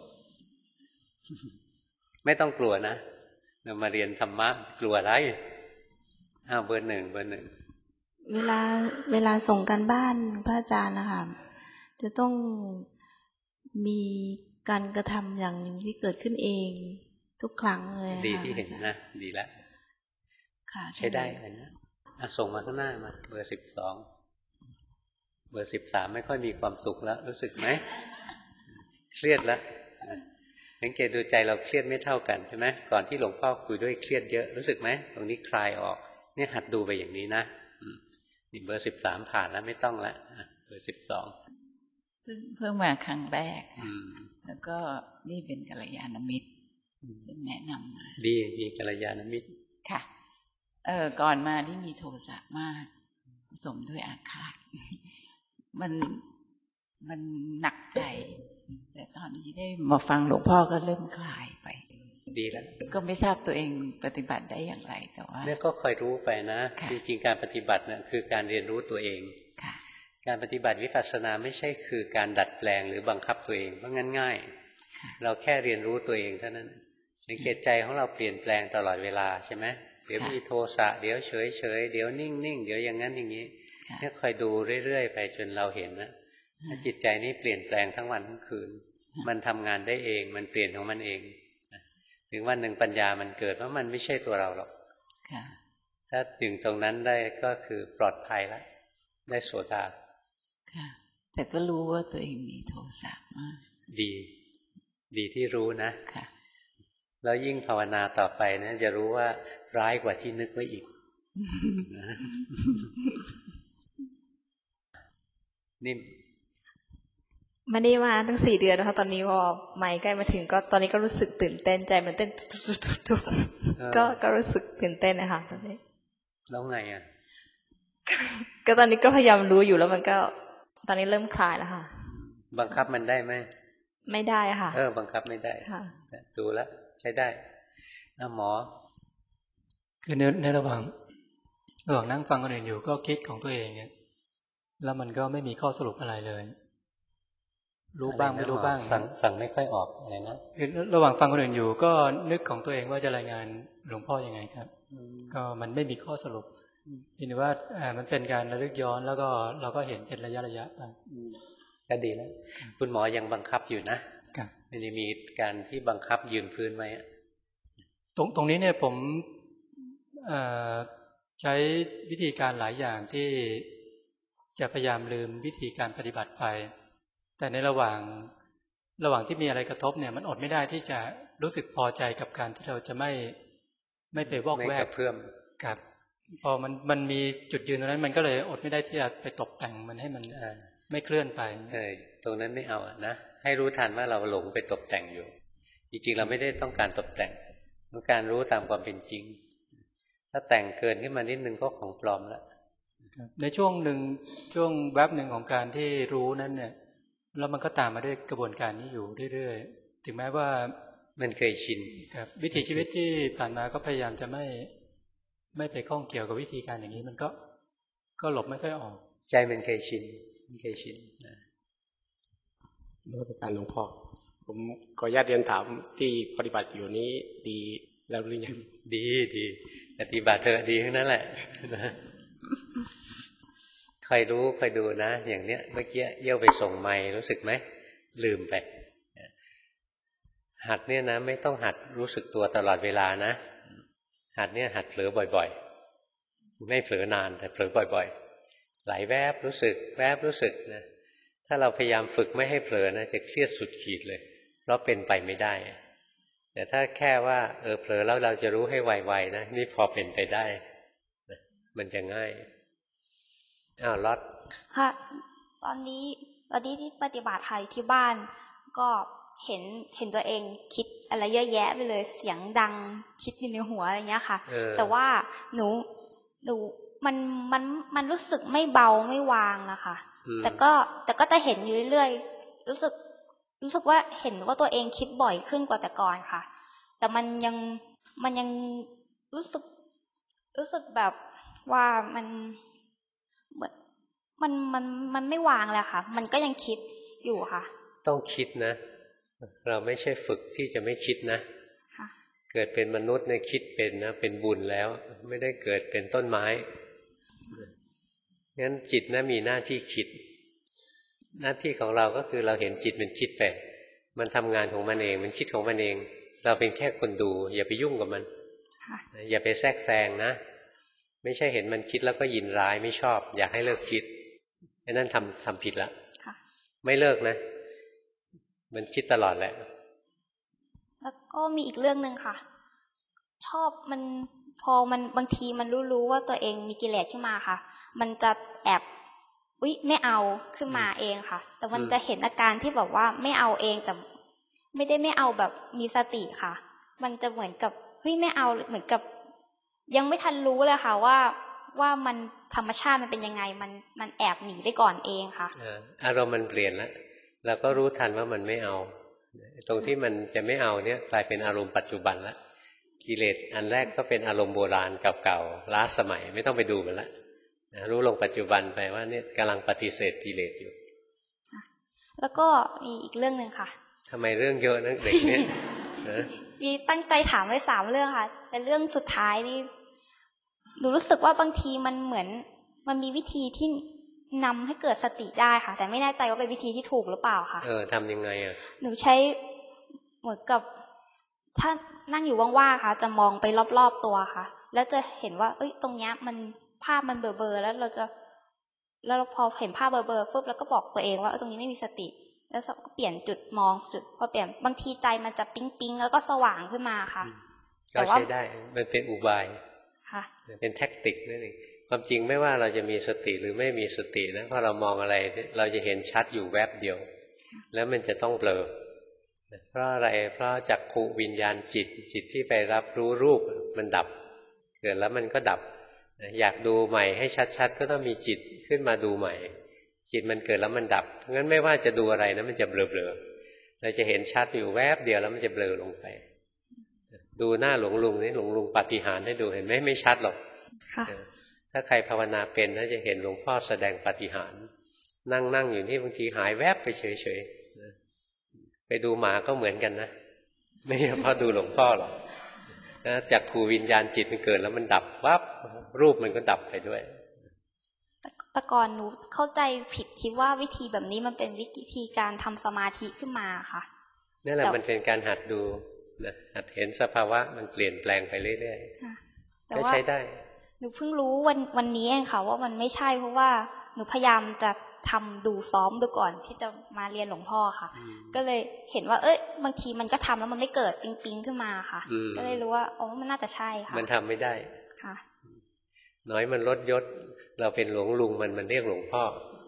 ไม่ต้องกลัวนะเรามาเรียนธรรมะกลัวอะไรอ้าวเบอร์หนึ่งเบอร์หนึ่งเวลาเวลาส่งกันบ้านพระอาจารย์นะคะจะต้องมีการกระทำอย่างหนึ่งที่เกิดขึ้นเองทุกครั้งเลยดีที่เห็นนะดีแล้วใช้ได้เลยนะอ่ะส่งมาข้างหน้ามาเบอร์สิบสองเบอร์สิบสามไม่ค่อยมีความสุขแล้วรู้สึกไหมเครียดแล้วสังเกตดูใจเราเครียดไม่เท่ากันใช่ไหมก่อนที่หลวงพ่อคุยด้วยเครียดเยอะรู้สึกไหมตรงนี้คลายออกเนี่ยหัดดูไปอย่างนี้นะนี่เบอร์สิบสามผ่านแล้วไม่ต้องละเบอร์สิบสองเพิ่งเพิ่งมาครั้งแรกแล้วก็นี่เป็นกัลยาณมิตรแนะนำมาดีมีกัลยาณมิตรค่ะเออก่อนมาที่มีโทสะมากผสมด้วยอาฆาตมันมันหนักใจแต่ตอนนี้ได้มาฟังหลวงพ่อก็เริ่มคลายไปดีแล้วก็ไม่ทราบตัวเองปฏิบัติได้อย่างไรแต่ว่าเนี่ยก็คอยรู้ไปนะจริงๆการปฏิบัติเนี่ยคือการเรียนรู้ตัวเองการปฏิบัติวิปัสสนาไม่ใช่คือการดัดแปลงหรือบังคับตัวเองเพราะงั้นง่ายเราแค่เรียนรู้ตัวเองเท่านั้นสังเกตใจของเราเปลี่ยนแปลงตลอดเวลาใช่ไหมเดี๋ยวมีโทสะเดี๋ยวเฉยเฉยเดี๋ยวนิ่งนิ่งเดี๋ยวอย่างนั้นอย่างนี้เนี่ยคอยดูเรื่อยๆไปจนเราเห็นนะจิตใจนี่เปลี่ยนแปลงทั้งวันทั้งคืนมันทำงานได้เองมันเปลี่ยนของมันเองถึงวันหนึ่งปัญญามันเกิดว่ามันไม่ใช่ตัวเราหรอกถ้าถึงตรงนั้นได้ก็คือปลอดภัยแล้วได้โสดาค่ะแต่ก็รู้ว่าตัวเองมีโทสะมากดีดีที่รู้นะค่ะแล้วยิ่งภาวนาต่อไปนะจะรู้ว่าร้ายกว่าที่นึกไว้อีก นี่ไม่ได้มาตั้งสี่เดือนนะคะตอนนี้พอไม่ใกล้มาถึงก็ตอนนี้ก็รู้สึกตื่นเต้นใจมันเต้นทุกๆก็ก็รู้สึกตื่นเต้นนะคะตอนนี้แล้วไงอ่ะก็ตอนนี้ก็พยายามรู้อยู่แล้วมันก็ตอนนี้เริ่มคลายแล้วค่ะบังคับมันได้ไหมไม่ได้ค่ะเออบังคับไม่ได้ค่ะดูแล้วใช้ได้น้าหมอคือในในระหว่างระหว่างนั่งฟังคนอื่นอยู่ก็คิดของตัวเองเนี่ยแล้วมันก็ไม่มีข้อสรุปอะไรเลยรู้บ้างไม่รู้บ้างฟังฟังไม่ค่อยออกอะไรนะคือระหว่างฟังคนอื่นอยู่ก็นึกของตัวเองว่าจะรายงานหลวงพ่อยังไงครับก็มันไม่มีข้อสรุปเห็นว่ามันเป็นการระลึกย้อนแล้วก็เราก็เห็นเป็นระยะระยะไปก็ดีแล้วคุณหมอยังบังคับอยู่นะไม่ได้มีการที่บังคับยืนพื้นไว้ตรงตรงนี้เนี่ยผมใช้วิธีการหลายอย่างที่จะพยายามลืมวิธีการปฏิบัติไปแต่ในระหว่างระหว่างที่มีอะไรกระทบเนี่ยมันอดไม่ได้ที่จะรู้สึกพอใจกับการที่เราจะไม่ไม่ไปวอกแวกเพิ่มกับพอมันมันมีจุดยืนตรงนั้นมันก็เลยอดไม่ได้ที่จะไปตกแต่งมันให้มันไม่เคลื่อนไปเออตรงนั้นไม่เอานะให้รู้ทันว่าเราหลงไปตกแต่งอยู่จริงๆเราไม่ได้ต้องการตกแต่งต้องการรู้ตามความเป็นจริงถ้าแต่งเกินขึ้นมานิดนึงก็ของปลอมแล้วในช่วงหนึ่งช่วงแวบหนึ่งของการที่รู้นั้นเนี่ยแล้วมันก็ตามมาด้วยกระบวนการนี้อยู่เรื่อยๆถึงแม้ว่ามันเคยชินครับวิถีชีวิตที่ผ่านมาก็พยายามจะไม่ไม่ไปข้องเกี่ยวกับวิธีการอย่างนี้มันก็ก็หลบไม่ค่อยออกใจมันเคยชินมันเคยชินนะนมัสการหลวงพ่อผมขออนุญาตเรียนถามที่ปฏิบัติอยู่นี้ดีแล้วหรือยังดีดีปฏิบัติเธอดีทั้งนั้นแหละคอยรู้คอยดูนะอย่างเนี้ยเมื่อกี้เยี่ยวไปส่งไมค์รู้สึกไหมลืมไปหัดเนี่ยนะไม่ต้องหัดรู้สึกตัวตลอดเวลานะหัดเนี่ยหัดเผลอบ่อยๆไม่เผลอนานแต่เผลอบ่อยๆไหลแวบรู้สึกแวบรู้สึกนะถ้าเราพยายามฝึกไม่ให้เผลอนะจะเครียดสุดขีดเลยเพราะเป็นไปไม่ได้แต่ถ้าแค่ว่าเออเผลอแล้วเราจะรู้ให้ไวๆนะนี่พอเป็นไปได้มันจะง่ายอ้าวล็อตค่ะตอนนี้ตอนนี้ที่ปฏิบัติไทยที่บ้านก็เห็นเห็นตัวเองคิดอะไรเยอะแยะไปเลยเสียงดังคิดอยู่ในหัวอะไรเงี้ยค่ะแต่ว่าหนูหนูมันมันมันรู้สึกไม่เบาไม่วางนะคะแต่ก็แต่ก็จะเห็นอยู่เรื่อยๆรู้สึกรู้สึกว่าเห็นว่าตัวเองคิดบ่อยขึ้นกว่าแต่ก่อนค่ะแต่มันยังมันยังรู้สึกรู้สึกแบบว่ามันเหมือนมันมันมันไม่วางเลยค่ะมันก็ยังคิดอยู่ค่ะต้องคิดนะเราไม่ใช่ฝึกที่จะไม่คิดนะเกิดเป็นมนุษย์เนี่ยคิดเป็นนะเป็นบุญแล้วไม่ได้เกิดเป็นต้นไม้งั้นจิตนะมีหน้าที่คิดหน้าที่ของเราก็คือเราเห็นจิตมันคิดไปมันทำงานของมันเองมันคิดของมันเองเราเป็นแค่คนดูอย่าไปยุ่งกับมันอย่าไปแทรกแซงนะไม่ใช่เห็นมันคิดแล้วก็ยินร้ายไม่ชอบอยากให้เลิกคิดไอ้นั่นทำทำผิดแล้วไม่เลิกนะมันคิดตลอดแหละแล้วก็มีอีกเรื่องนึงค่ะชอบมันพอมันบางทีมันรู้ๆว่าตัวเองมีกิเลสขึ้นมาค่ะมันจะแอบอุ๊ยไม่เอาขึ้นมาเองค่ะแต่มันจะเห็นอาการที่แบบว่าไม่เอาเองแต่ไม่ได้ไม่เอาแบบมีสติค่ะมันจะเหมือนกับเฮ้ยไม่เอาเหมือนกับยังไม่ทันรู้เลยค่ะว่าว่ามันธรรมชาติมันเป็นยังไงมันมันแอบหนีไปก่อนเองค่ะอารมณ์มันเปลี่ยนแล้วเราก็รู้ทันว่ามันไม่เอาตรงที่มันจะไม่เอาเนี่ยกลายเป็นอารมณ์ปัจจุบันแล้วกิเลสอันแรกก็เป็นอารมณ์โบราณเก่าๆล้าสมัยไม่ต้องไปดูมันละรู้ลงปัจจุบันไปว่าเนี่ยกำลังปฏิเสธกิเลสอยู่แล้วก็มีอีกเรื่องนึงค่ะทำไมเรื่องเยอะนักเด็กเนี่ยมีตั้งใจถามไว้สามเรื่องค่ะแต่เรื่องสุดท้ายนี่หนูรู้สึกว่าบางทีมันเหมือนมันมีวิธีที่นำให้เกิดสติได้ค่ะแต่ไม่แน่ใจว่าเป็นวิธีที่ถูกหรือเปล่าค่ะเออทำยังไงอ่ะหนูใช้เหมือนกับถ้านั่งอยู่ว่างๆค่ะจะมองไปรอบๆตัวค่ะแล้วจะเห็นว่าเอ้ยตรงเนี้ยมันภาพมันเบลอๆแล้วเราจะแล้วพอเห็นภาพเบลอๆปุ๊บแล้วก็บอกตัวเองว่าตรงนี้ไม่มีสติแล้วก็เปลี่ยนจุดมองจุดพอเปลี่ยนบางทีใจมันจะปิ๊งปิ๊งแล้วก็สว่างขึ้นมาค่ะก็ใช้ได้มันเป็นอุบายค่ะเป็นแท็กติกนั่นเองความจริงไม่ว่าเราจะมีสติหรือไม่มีสตินะพอเรามองอะไรเราจะเห็นชัดอยู่แวบเดียวแล้วมันจะต้องเบลอเพราะอะไรเพราะจักขุวิญญาณจิตจิตที่ไปรับรู้รูปมันดับเกิดแล้วมันก็ดับอยากดูใหม่ให้ชัดๆก็ต้องมีจิตขึ้นมาดูใหม่จิตมันเกิดแล้วมันดับงั้นไม่ว่าจะดูอะไรนะมันจะเบลอๆเราจะเห็นชัดอยู่แวบเดียวแล้วมันจะเบลอลงไปดูหน้าหลวงลุงนี่หลวงลุงปาฏิหาริย์ให้ดูเห็นไหมไม่ชัดหรอกถ้าใครภาวนาเป็นน่าจะเห็นหลวงพ่อแสดงปาฏิหาริย์นั่งนั่งอยู่นี่บางทีหายแวบไปเฉยๆไปดูหมาก็เหมือนกันนะไม่ใช่เพราะดูหลวงพ่อหรอกนะจากขูวิญญาณจิตมันเกิดแล้วมันดับวับรูปมันก็ดับไปด้วยแต่ก่อนหนูเข้าใจผิดคิดว่าวิธีแบบนี้มันเป็นวิธีการทำสมาธิขึ้นมาค่ะนั่นแหละมันเป็นการหัดดูนะหัดเห็นสภาวะมันเปลี่ยนแปลงไปเรื่อยๆก็ใช้ได้หนูเพิ่งรู้วันวันนี้เองค่ะว่ามันไม่ใช่เพราะว่าหนูพยายามจะทำดูซ้อมดูก่อนที่จะมาเรียนหลวงพ่อค่ะก็เลยเห็นว่าเอ้ยบางทีมันก็ทำแล้วมันไม่เกิดปิ๊งปิ๊งขึ้นมาค่ะก็เลยรู้ว่าอ๋อมันน่าจะใช่ค่ะมันทำไม่ได้ค่ะน้อยมันลดยศเราเป็นหลวงลุงมันมันเรียกหลวงพ่อ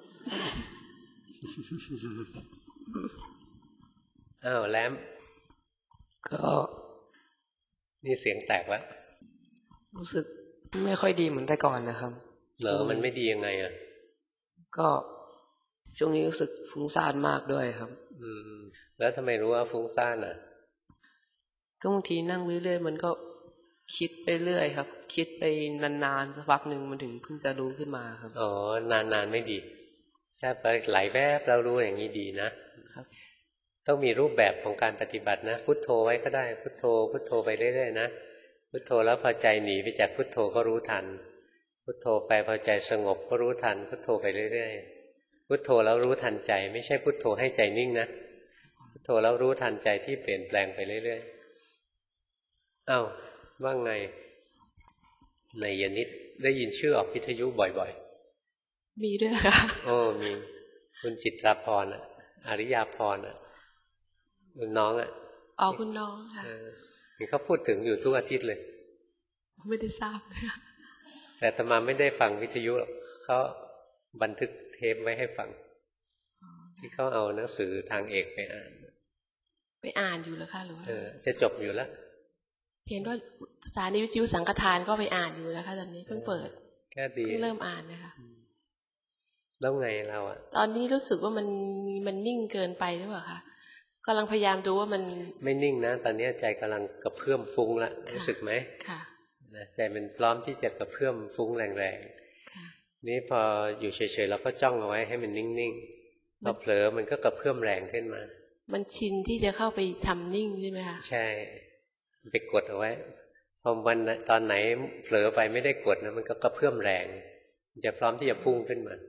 อ้าวแล้มก็นี่เสียงแตกแล้วรู้สึกไม่ค่อยดีเหมือนแต่ก่อนนะครับเหรอมันไม่ดียังไงอ่ะก็ช่วงนี้รู้สึกฟุ้งซ่านมากด้วยครับอืมแล้วทำไมรู้ว่าฟุ้งซ่านอ่ะก็บางทีนั่งเรื่อยๆมันก็คิดไปเรื่อยครับคิดไปนานๆสักพักหนึ่งมันถึงเพิ่งจะรู้ขึ้นมาครับอ๋อนานๆไม่ดีถ้าไปหลายแวบเรารู้อย่างนี้ดีนะครับต้องมีรูปแบบของการปฏิบัตินะพุทโธไว้ก็ได้พุทโธพุทโธไปเรื่อยๆนะพุทโธแล้วพอใจหนีไปจากพุทโธก็รู้ทันพุทโธไปพอใจสงบก็รู้ทันพุทโธไปเรื่อยๆพุทโธแล้วรู้ทันใจไม่ใช่พุทโธให้ใจนิ่งนะพุทโธแล้วรู้ทันใจที่เปลี่ยนแปลงไปเรื่อยๆอ้าวว่าไงในยนิดได้ยินชื่อออกวิทยุบ่อยๆมีด้วยค่ะโอ้มีคุณจิตราพรอ่ะอริยาพรอ่ะคุณน้องอ่ะอ๋อคุณน้องค่ะเห็นเขาพูดถึงอยู่ทุกอาทิตย์เลยไม่ได้ทราบแต่อาตมาไม่ได้ฟังวิทยุเขาบันทึกเทปไว้ให้ฟังที่เขาเอาหนังสือทางเอกไปอ่านไปอ่านอยู่แล้วค่ะหรือว่าจะจบอยู่แล้วเห็นว่าสถานีวิทยุสังฆทานก็ไปอ่านอยู่แล้วค่ะตอนนี้เพิ่งเปิดก็ดีเพิ่งเริ่มอ่านนะคะแล้วไงเราอ่ะตอนนี้รู้สึกว่ามันมันนิ่งเกินไปหรือเปล่าคะกำลังพยายามดูว่ามันไม่นิ่งนะตอนนี้ใจกำลังกระเพื่อมฟุ้งละรู้สึกไหมค่ะใจมันพร้อมที่จะกระเพื่อมฟุ้งแรงๆนี่พออยู่เฉยๆเราก็จ้องเอาไว้ให้มันนิ่งๆพอเผลอมันก็กระเพื่อมแรงขึ้นมามันชินที่จะเข้าไปทำนิ่งใช่ไหมคะใช่ไปกดเอาไว้พอวันตอนไหนเผลอไปไม่ได้กดนะมันก็กระเพื่อมแรงจะพร้อมที่จะพุ่งขึ้นมา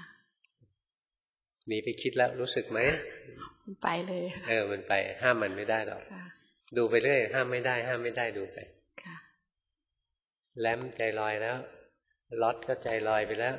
หนีไปคิดแล้วรู้สึกไหมมันไปเลยเออมันไปห้ามมันไม่ได้หรอกดูไปเรื่อยห้ามไม่ได้ห้ามไม่ได้ดูไปแล้มใจลอยแล้วล็อตก็ใจลอยไปแล้ว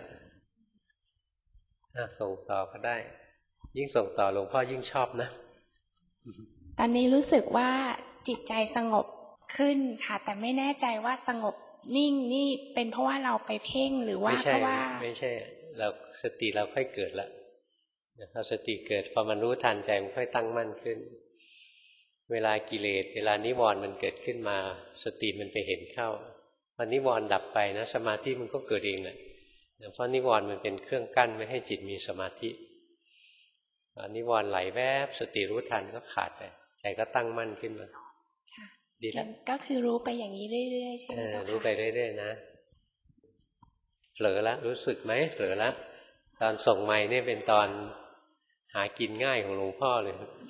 ส่งต่อก็ได้ยิ่งส่งต่อหลวงพ่อยิ่งชอบนะตอนนี้รู้สึกว่าจิตใจสงบขึ้นค่ะแต่ไม่แน่ใจว่าสงบนิ่งนี่เป็นเพราะว่าเราไปเพ่งหรือว่าเพราะว่าไม่ใช่เราสติเราค่อยเกิดแล้วพอสติเกิดพอมันรู้ทันใจมันค่อยตั้งมั่นขึ้นเวลากิเลสเวลานิวรณ์มันเกิดขึ้นมาสติมันไปเห็นเข้าพอนิวรณ์ดับไปนะสมาธิมันก็เกิดเองแหละเพราะนิวรณ์มันเป็นเครื่องกั้นไม่ให้จิตมีสมาธินิวรณ์ไหลแวบสติรู้ทันก็ขาดไปใจก็ตั้งมั่นขึ้นมาดีแล้วก็คือรู้ไปอย่างนี้เรื่อยๆใช่ไหมเจ้าค่ะรู้ไปเรื่อยๆนะเผลอละรู้สึกไหมเผลอละตอนส่งไมค์นี่เป็นตอนหากินง่ายของหลวงพ่อเลย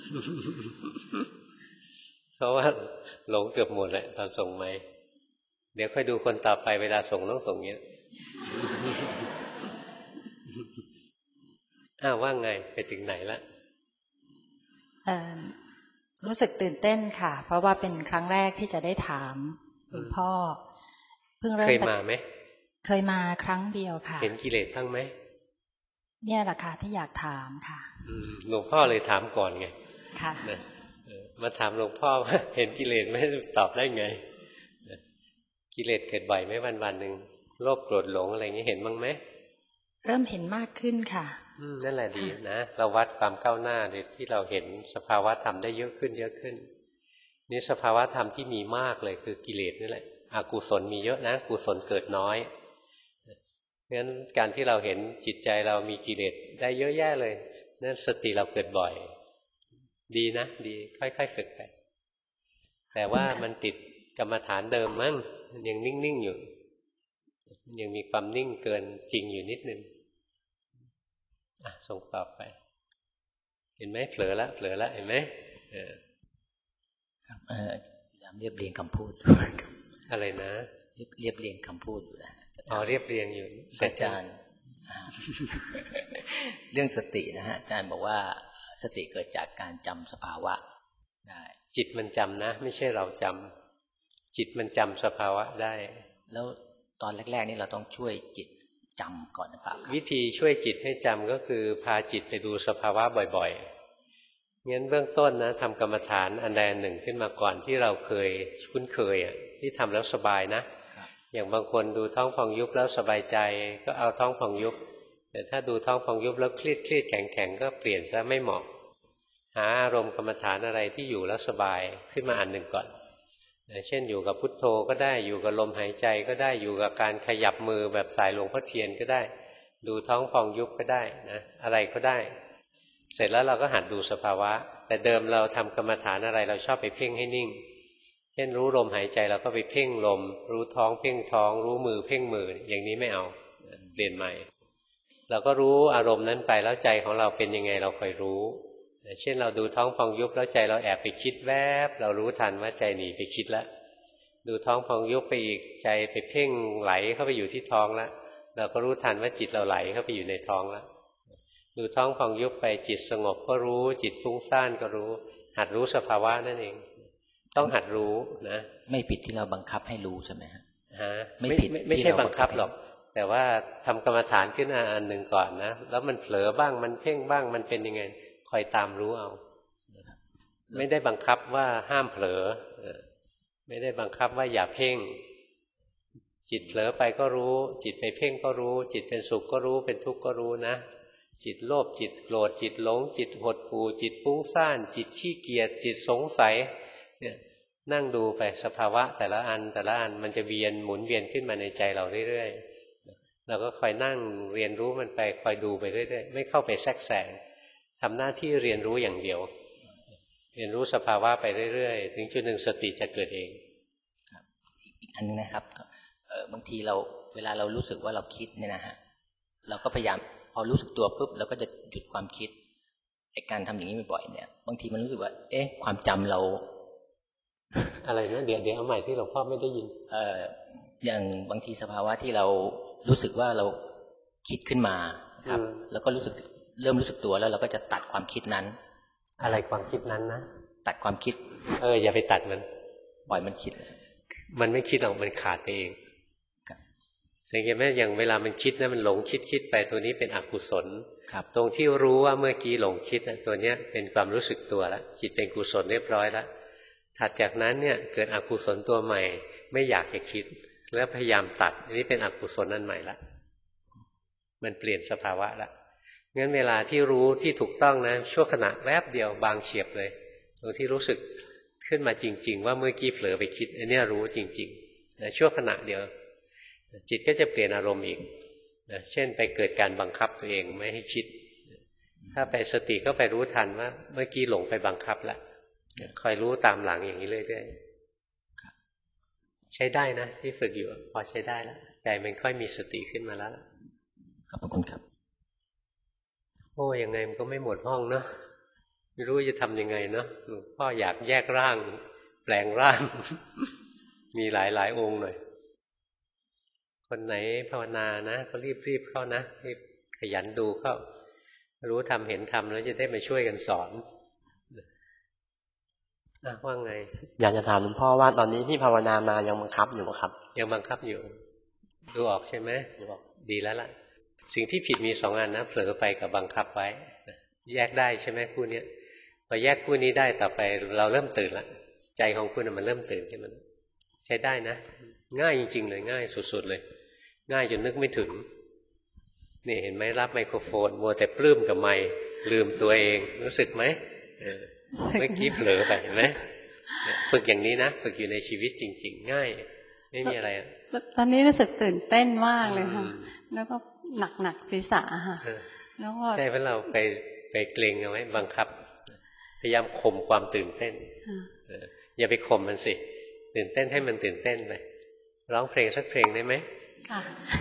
เพราะว่าหลงเกือบหมดแหละตอนส่งไมค์เดี๋ยวค่อยดูคนต่อไปเวลาส่งต้องส่งเงี้ยอ้าวว่าไงไปถึงไหนละเอ่อรู้สึกตื่นเต้นค่ะเพราะว่าเป็นครั้งแรกที่จะได้ถามหลวงพ่อเพิ่งเริ่มเคยมาไหมเคยมาครั้งเดียวค่ะเห็นกิเลสบ้างไหมเนี่ยแหละค่ะที่อยากถามค่ะหลวงพ่อเลยถามก่อนไงค่ะนะมาถามหลวงพ่อว่าเห็นกิเลสไหมตอบได้ไงกิเลสเกิดบ่อยไหมวันวันหนึ่งโลภโกรธหลงอะไรอย่างนี้เห็นบ้างไหมเริ่มเห็นมากขึ้นค่ะนั่นแหละดีนะเราวัดความก้าวหน้าโดยที่เราเห็นสภาวะธรรมได้เยอะขึ้นเยอะขึ้นนี่สภาวะธรรมที่มีมากเลยคือกิเลสนี่แหละอกุศลมีเยอะนะกุศลเกิดน้อยงั้นการที่เราเห็นจิตใจเรามีกิเลสได้เยอะแยะเลยนั่นสติเราเกิดบ่อยดีนะดีค่อยๆฝึกไปแต่ว่ามันติดกรรมฐานเดิมมั้งมันยังนิ่งๆอยู่ยังมีความนิ่งเกินจริงอยู่นิดนึงอ่ะส่งต่อไปเห็นไหมเผลอแล้วเผลอแล้วเห็นไหมเออครับเออพยายามเรียบเรียงคำพูดอะไรนะเรียบเรียงคำพูดอยู่นะอ๋อเรียบเรียงอยู่อาจารย์เรื่องสตินะฮะอาจารย์บอกว่าสติเกิดจากการจำสภาวะได้จิตมันจำนะไม่ใช่เราจำจิตมันจำสภาวะได้แล้วตอนแรกๆนี่เราต้องช่วยจิตจำก่อนหรือเปล่าวิธีช่วยจิตให้จำก็คือพาจิตไปดูสภาวะบ่อยๆงั้นเบื้องต้นนะทำกรรมฐานอันใดอันหนึ่งขึ้นมาก่อนที่เราเคยคุ้นเคยอ่ะที่ทำแล้วสบายนะอย่างบางคนดูท้องพองยุบแล้วสบายใจก็เอาท้องพองยุบแต่ถ้าดูท้องพองยุบแล้วเครียดเครียดแข็งแข็งก็เปลี่ยนซะไม่เหมาะหาอารมณ์กรรมฐานอะไรที่อยู่แล้วสบายขึ้นมาอันหนึ่งก่อนเช่นอยู่กับพุทโธก็ได้อยู่กับลมหายใจก็ได้อยู่กับการขยับมือแบบสายหลวงพ่อเทียนก็ได้ดูท้องพองยุบก็ได้นะอะไรก็ได้เสร็จแล้วเราก็หัดดูสภาวะแต่เดิมเราทำกรรมฐานอะไรเราชอบไปเพ่งให้นิ่งเช่นรู้ลมหายใจเราก็ไปเพ่งลมรู้ท้องเพ่งท้องรู้มือเพ่งมืออย่างนี้ไม่เอาเปลี่ยนใหม่เราก็รู้อารมณ์นั้นไปแล้วใจของเราเป็นยังไงเราคอยรู้เช่นเราดูท้องพองยุบแล้วใจเราแอบไปคิดแวบเรารู้ทันว่าใจหนีไปคิดแล้วดูท้องพองยุบไปอีกใจไปเพ่งไหลเข้าไปอยู่ที่ท้องแล้วเราก็รู้ทันว่าจิตเราไหลเข้าไปอยู่ในท้องแล้วดูท้องพองยุบไปจิตสงบก็รู้จิตฟุ้งซ่านก็รู้หัดรู้สภาวะนั่นเองต้องหัดรู้นะไม่ผิดที่เราบังคับให้รู้ใช่ไหมฮะฮะไม่ผิดไม่ใช่บังคับหรอกแต่ว่าทำกรรมฐานขึ้นอันหนึ่งก่อนนะแล้วมันเผลอบ้างมันเพ่งบ้างมันเป็นยังไงคอยตามรู้เอาไม่ได้บังคับว่าห้ามเผลอไม่ได้บังคับว่าอย่าเพ่งจิตเผลอไปก็รู้จิตไปเพ่งก็รู้จิตเป็นสุขก็รู้เป็นทุกข์ก็รู้นะจิตโลภจิตโกรธจิตหลงจิตหดหู่จิตฟุ้งซ่านจิตขี้เกียจจิตสงสัยเนี่ยนั่งดูไปสภาวะแต่ละอันแต่ละอันมันจะเวียนหมุนเวียนขึ้นมาในใจเราเรื่อยๆเราก็คอยนั่งเรียนรู้มันไปคอยดูไปเรื่อยๆไม่เข้าไปแทรกแซงทำหน้าที่เรียนรู้อย่างเดียวเรียนรู้สภาวะไปเรื่อยๆถึงจุดหนึ่งสติจะเกิดเองอีกอันนึงนะครับบางทีเราเวลาเรารู้สึกว่าเราคิดเนี่ยนะฮะเราก็พยายามพอรู้สึกตัวปุ๊บเราก็จะหยุดความคิดไอ้การทำอย่างนี้บ่อยๆเนี่ยบางทีมันรู้สึกว่าเอ๊ะความจำเราอะไรนะเดี๋ยวเดี๋ยวเอาใหม่ที่หลวงพ่อไม่ได้ยินเอ่ออย่างบางทีสภาวะที่เรารู้สึกว่าเราคิดขึ้นมาครับแล้วก็รู้สึกเริ่มรู้สึกตัวแล้วเราก็จะตัดความคิดนั้นอะไรความคิดนั้นนะตัดความคิดเอออย่าไปตัดมันปล่อยมันคิดมันไม่คิดหรอกมันขาดไปเองสังเกตไหมอย่างเวลามันคิดนะมันหลงคิดคิดไปตัวนี้เป็นอกุศลตรงที่รู้ว่าเมื่อกี้หลงคิดตัวเนี้ยเป็นความรู้สึกตัวแล้วจิตเป็นกุศลเรียบร้อยแล้วถัดจากนั้นเนี่ยเกิดอกุศลตัวใหม่ไม่อยากจะคิดแล้วพยายามตัดอันนี้เป็นอกุศลอันใหม่ละมันเปลี่ยนสภาวะละงั้นเวลาที่รู้ที่ถูกต้องนะชั่วขณะแวบเดียวบางเฉียบเลยตรงที่รู้สึกขึ้นมาจริงๆว่าเมื่อกี้เผลอไปคิดอันนี้รู้จริงๆนะชั่วขณะเดียวจิตก็จะเปลี่ยนอารมณ์อีกนะเช่นไปเกิดการบังคับตัวเองไม่ให้คิดถ้าไปสติก็ไปรู้ทันว่าเมื่อกี้หลงไปบังคับแล้วคอยรู้ตามหลังอย่างนี้เรื่อยๆใช้ได้นะที่ฝึกอยู่พอใช้ได้แล้วใจมันค่อยมีสติขึ้นมาแล้วขอบคุณครับโอ้ยังไงมันก็ไม่หมดห้องเนาะไม่รู้จะทำยังไงเนาะหลวงพ่ออยากแยกร่างแปลงร่าง มีหลายหลายองค์หน่อยคนไหนภาวนานะก็รีบรีบเข้านะรีบขยันดูเข้ารู้ทำเห็นทำแล้วจะได้มาช่วยกันสอนว่าไงอยากจะถามหลวงพ่อว่าตอนนี้ที่ภาวนามายังบังคับอยู่ไหมครับยังบังคับอยู่ดูออกใช่ไหมดูออกดีแล้วล่ะสิ่งที่ผิดมีสองอันนะเผลอไปกับบังคับไว้แยกได้ใช่ไหมคู่นี้พอแยกคู่นี้ได้ต่อไปเราเริ่มตื่นแล้วใจของคุณมันเริ่มตื่นขึ้นมาใช้ได้นะง่ายจริงๆเลยง่ายสุดๆเลยง่ายจนนึกไม่ถึงนี่เห็นไหมรับไมโครโฟนมัวแต่ปลื้มกับไมค์ลืมตัวเองรู้สึกไหมเมื่อกี้เผลอไปเห็นไหมฝึกอย่างนี้นะฝึกอยู่ในชีวิตจริงๆง่ายไม่มีอะไรตอนนี้รู้สึกตื่นเต้นมากเลยค่ะแล้วก็หนักหนักศีรษะค่ะแล้วก็ใช่เพราะเราไปไปเกรงเอาไว้บังคับพยายามข่มความตื่นเต้นอย่าไปข่มมันสิตื่นเต้นให้มันตื่นเต้นไปร้องเพลงสักเพลงได้ไหมค่ะ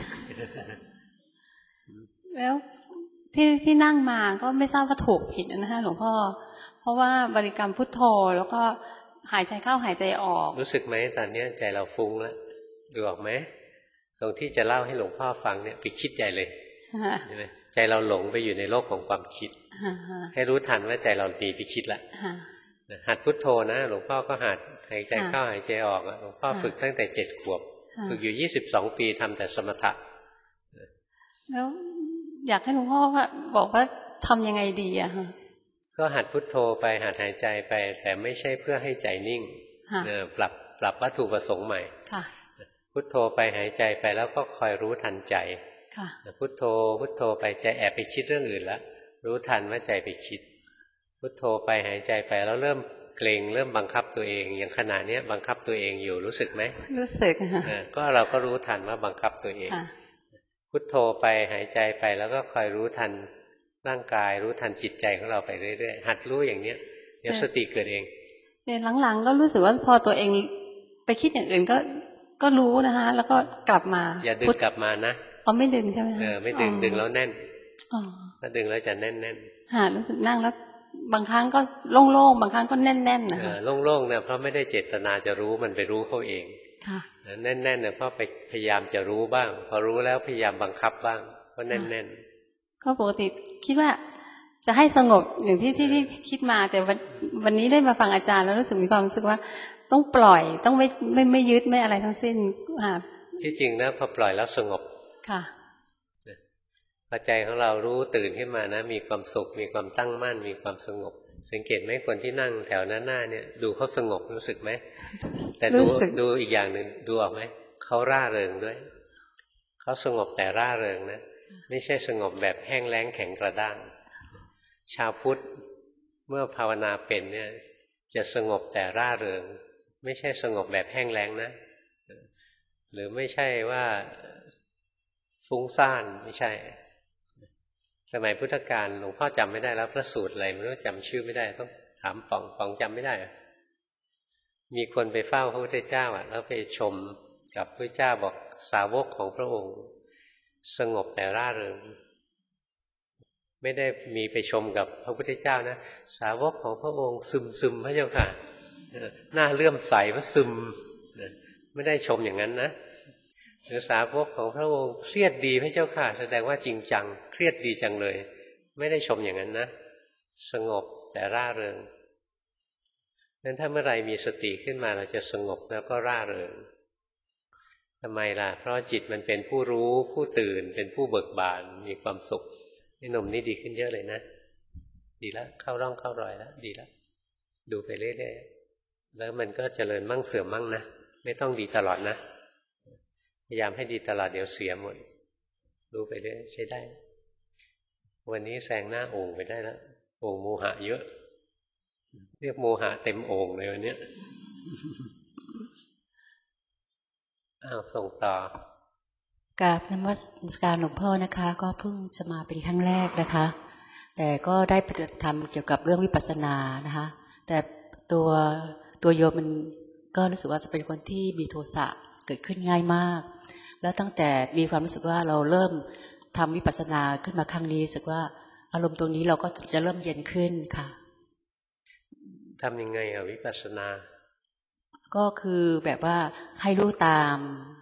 แล้วที่ที่นั่งมาก็ไม่ทราบว่าถูกผิดนะคะหลวงพ่อเพราะว่าบริกรรมพุทโธแล้วก็หายใจเข้าหายใจออกรู้สึกไหมตอนนี้ใจเราฟุ้งแล้วดูออกไหมตรงที่จะเล่าให้หลวงพ่อฟังเนี่ยไปคิดใหญ่เลยใช่ไหมใจเราหลงไปอยู่ในโลกของความคิดให้รู้ทันว่าใจเราตีไปคิดละหัดพุทโธนะหลวงพ่อก็หัดหายใจเข้าหายใจออกหลวงพ่อฝึกตั้งแต่เจ็ดขวบฝึกอยู่ยี่สิบสองปีทำแต่สมถะแล้วอยากให้หลวงพ่อว่าบอกว่าทำยังไงดีอะฮะก็หัดพุทโธไปหัดหายใจไปแต่ไม่ใช่เพื่อให้ใจนิ่งปรับปรับวัตถุประสงค์ใหม่พุทโธไปหายใจไปแล้วก็คอยรู้ทันใจพุทโธพุทโธไปใจแอบไปคิดเรื่องอื่นแล้วรู้ทันว่าใจไปคิดพุทโธไปหายใจไปแล้วเริ่มเกรงเริ่มบังคับตัวเองอย่างขณะนี้บังคับตัวเองอยู่รู้สึกไหมรู้สึกค่ะก็เราก็รู้ทันว่าบังคับตัวเองพุทโธไปหายใจไปแล้วก็คอยรู้ทันร่างกายรู้ทันจิตใจของเราไปเรื่อยๆหัดรู้อย่างเนี้ยเดี๋ยวสติเกิดเองแต่หลังๆก็รู้สึกว่าพอตัวเองไปคิดอย่างอื่นก็ก็รู้นะคะแล้วก็กลับมาอย่าดึงกลับมานะอ๋อไม่ดึงใช่ไหมเออไม่ดึงดึงแล้วแน่นอ๋อถ้าดึงแล้วจะแน่นแน่นค่ะรู้สึกนั่งแล้วบางครั้งก็โล่งๆบางครั้งก็แน่นๆนะคะโล่งๆเนี่ยเพราะไม่ได้เจตนาจะรู้มันไปรู้เขาเองค่ะแน่นๆเนี่ยเพราะไปพยายามจะรู้บ้างพอรู้แล้วพยายามบังคับบ้างเพราะแน่นๆก็ปกติคิดว่าจะให้สงบอย่างที่ที่ที่คิดมาแต่วันวันนี้ได้มาฟังอาจารย์แล้วรู้สึกมีความรู้สึกว่าต้องปล่อยต้องไม่ไม่ไม่ยึดไม่อะไรทั้งสิ้นค่ะที่จริงนะพอปล่อยแล้วสงบค่ะพอใจของเรารู้ตื่นขึ้นมานะมีความสุขมีความตั้งมั่นมีความสงบสังเกตไหมคนที่นั่งแถวหน้าหน้าเนี่ยดูเขาสงบรู้สึกไหมแต่ดูดูอีกอย่างหนึ่งดูออกไหมเขาร่าเริงด้วยเขาสงบแต่ร่าเริงนะไม่ใช่สงบแบบแห้งแล้งแข็งกระด้างชาวพุทธเมื่อภาวนาเป็นเนี่ยจะสงบแต่ร่าเริงไม่ใช่สงบแบบแห้งแล้งนะหรือไม่ใช่ว่าฟุ้งซ่านไม่ใช่สมัยพุทธกาลหลวงพ่อจำไม่ได้แล้วพระสูตรอะไรไม่รู้จำชื่อไม่ได้ต้องถามป๋องป๋องจำไม่ได้มีคนไปเฝ้าพระพุทธเจ้าอ่ะแล้วไปชมกับพระเจ้าบอกสาวกของพระองค์สงบแต่ร่าเริงไม่ได้มีไปชมกับพระพุทธเจ้านะสาวกของพระองค์ซึมซึมพระเจ้าค่ะหน้าเลื่อมใสว่าซึมไม่ได้ชมอย่างนั้นนะหรือสาวกของพระองค์เครียดดีพระเจ้าค่ะแสดงว่าจริงจังเครียดดีจังเลยไม่ได้ชมอย่างนั้นนะสงบแต่ร่าเริงนั้นถ้าเมื่อไรมีสติขึ้นมาเราจะสงบแล้วก็ร่าเริงทำไมล่ะเพราะจิตมันเป็นผู้รู้ผู้ตื่นเป็นผู้เบิกบานมีความสุขไอ้หนุ่มนี่ดีขึ้นเยอะเลยนะดีแล้วเข้าร่องเข้ารอยแล้วดีแล้วดูไปเรื่อยๆแล้วมันก็เจริญมั่งเสื่อมมั่งนะไม่ต้องดีตลอดนะพยายามให้ดีตลอดเดี๋ยวเสียหมดรู้ไปเรื่อยใช้ได้วันนี้แซงหน้าโอ่งไปได้แล้วโอ่งโมหะเยอะเรียกโมหะเต็มโอ่งเลยวันนี้อ้าวส่งต่อกราบนมัสการหลวงพ่อนะคะก็เพิ่งจะมาเป็นครั้งแรกนะคะแต่ก็ได้ปฏิบัติธรรมเกี่ยวกับเรื่องวิปัสสนานะคะแต่ตัวตัวโยมมันก็รู้สึกว่าจะเป็นคนที่มีโทสะเกิดขึ้นง่ายมากแล้วตั้งแต่มีความรู้สึกว่าเราเริ่มทำวิปัสสนาขึ้นมาครั้งนี้รู้สึกว่าอารมณ์ตรงนี้เราก็จะเริ่มเย็นขึ้นค่ะทำยังไงอะวิปัสสนาก็คือแบบว่าให้รู้ตาม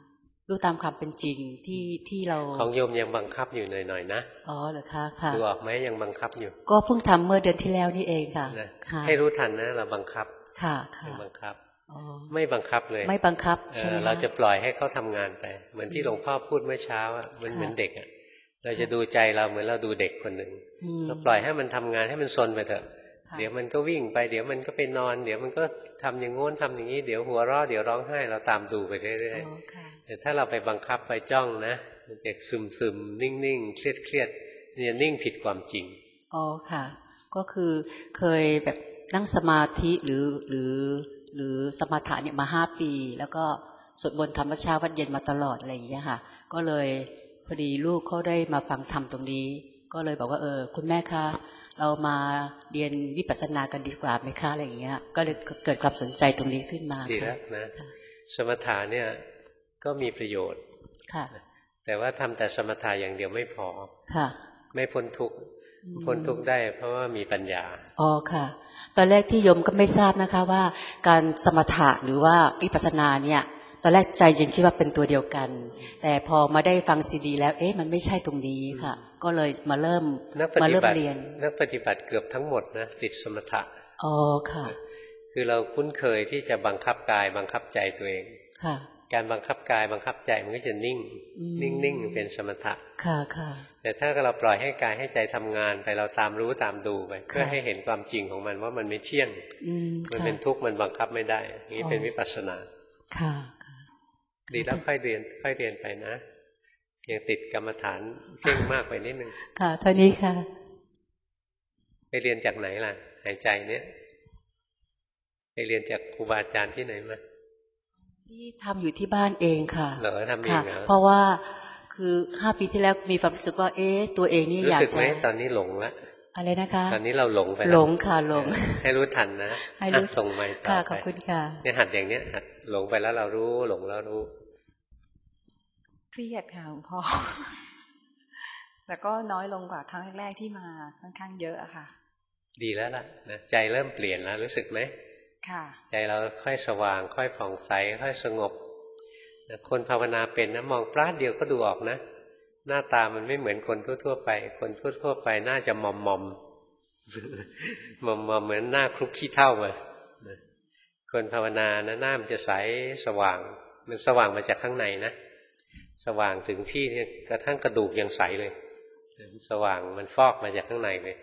รู้ตามความเป็นจริงที่ที่เราของโยมยังบังคับอยู่หน่อยๆนะอ๋อเหรอคะค่ะดูออกไหมยังบังคับอยู่ก็เพิ่งทำเมื่อเดือนที่แล้วนี่เองค่ะให้รู้ทันนะเราบังคับค่ะค่ะบังคับไม่บังคับเลยไม่บังคับใช่ไหมเราจะปล่อยให้เขาทำงานไปเหมือนที่หลวงพ่อพูดเมื่อเช้าอ่ะมันเหมือนเด็กอ่ะเราจะดูใจเราเหมือนเราดูเด็กคนหนึ่งเราปล่อยให้มันทำงานให้มันซนไปเถอะเดี๋ยวมันก็วิ่งไปเดี๋ยวมันก็ไปนอนเดี๋ยวมันก็ทำอย่างโน้นทำอย่างนี้เดี๋ยวหัวเราะเดี๋ยวร้องไห้เราตามดูไปเรื่อยๆแต่ถ้าเราไปบังคับไปจ้องนะมันจะซึมซึมนิ่งนิ่งเครียดเครียดเนี่ยนิ่งผิดความจริงอ๋อค่ะก็คือเคยแบบนั่งสมาธิหรือหรือหรือสมถะเนี่ยมาห้าปีแล้วก็สวดมนต์ธรรมเช้าวันเย็นมาตลอดอะไรอย่างเงี้ยค่ะก็เลยพอดีลูกเขาได้มาฟังธรรมตรงนี้ก็เลยบอกว่าเออคุณแม่คะเรามาเรียนวิปัสสนากันดีกว่าไหมคะอะไรอย่างเงี้ยก็เลยเกิดความสนใจตรงนี้ขึ้นมาดีแล้วนะสมถะเนี่ยก็มีประโยชน์ค่ะแต่ว่าทำแต่สมถะอย่างเดียวไม่พอค่ะไม่พ้นทุกข์พ้นทุกข์ได้เพราะว่ามีปัญญาอ๋อค่ะตอนแรกที่โยมก็ไม่ทราบนะคะว่าการสมถะหรือว่าวิปัสสนาเนี่ยตอนแรกใจยังคิดว่าเป็นตัวเดียวกันแต่พอมาได้ฟังซีดีแล้วเอ๊ะมันไม่ใช่ตรงนี้ค่ะก็เลยมาเริ่มมาเริ่มเรียนนักปฏิบัติเกือบทั้งหมดนะติดสมถะอ๋อค่ะคือเราคุ้นเคยที่จะบังคับกายบังคับใจตัวเองค่ะการบังคับกายบังคับใจมันก็จะนิ่งนิ่งๆเป็นสมถะค่ะค่ะแต่ถ้าเราปล่อยให้กายให้ใจทำงานไปเราตามรู้ตามดูไปเพื่อให้เห็นความจริงของมันว่ามันไม่เที่ยงมันเป็นทุกข์มันบังคับไม่ได้นี่เป็นวิปัสสนาค่ะดีแล้วค่อยเรียนค่อยเรียนไปนะยังติดกรรมฐานเพ่งมากไปนิดนึงค่ะเท่านี้ค่ะไปเรียนจากไหนล่ะหายใจเนี่ยไปเรียนจากครูบาอาจารย์ที่ไหนมาที่ทำอยู่ที่บ้านเองค่ะเหรอทำเองเหรอเพราะว่าคือห้าปีที่แล้วมีความรู้สึกว่าเอ๊ะตัวเองนี่อยากจะรู้สึกไหมตอนนี้หลงละอะไรนะคะตอนนี้เราหลงไปหลงค่ะหลงให้รู้ทันนะให้รู้ส่งไม้ต่อไปค่ะขอบคุณค่ะเนี่ยหัดอย่างเนี้ยหัดหลงไปแล้วเรารู้หลงแล้วรู้เครียดค่ะหลวงพ่อแต่ก็น้อยลงกว่าครั้งแรกๆที่มาค่อนข้างเยอะอะค่ะดีแล้วล่ะนะใจเริ่มเปลี่ยนแล้วรู้สึกไหมค่ะใจเราค่อยสว่างค่อยผ่องใสค่อยสงบคนภาวนาเป็นนะมองปราดเดียวก็ดูออกนะหน้าตามันไม่เหมือนคนทั่วๆไปคนทั่วๆไปน่าจะมอมมอมมอมมอมเหมือนหน้าคลุกขี้เถ้ามาคนภาวนานะหน้ามันจะใสสว่างมันสว่างมาจากข้างในนะสว่างถึงที่เนี่ยกระทั่งกระดูกยังใสเลยสว่างมันฟอกมาจากข้างในเลย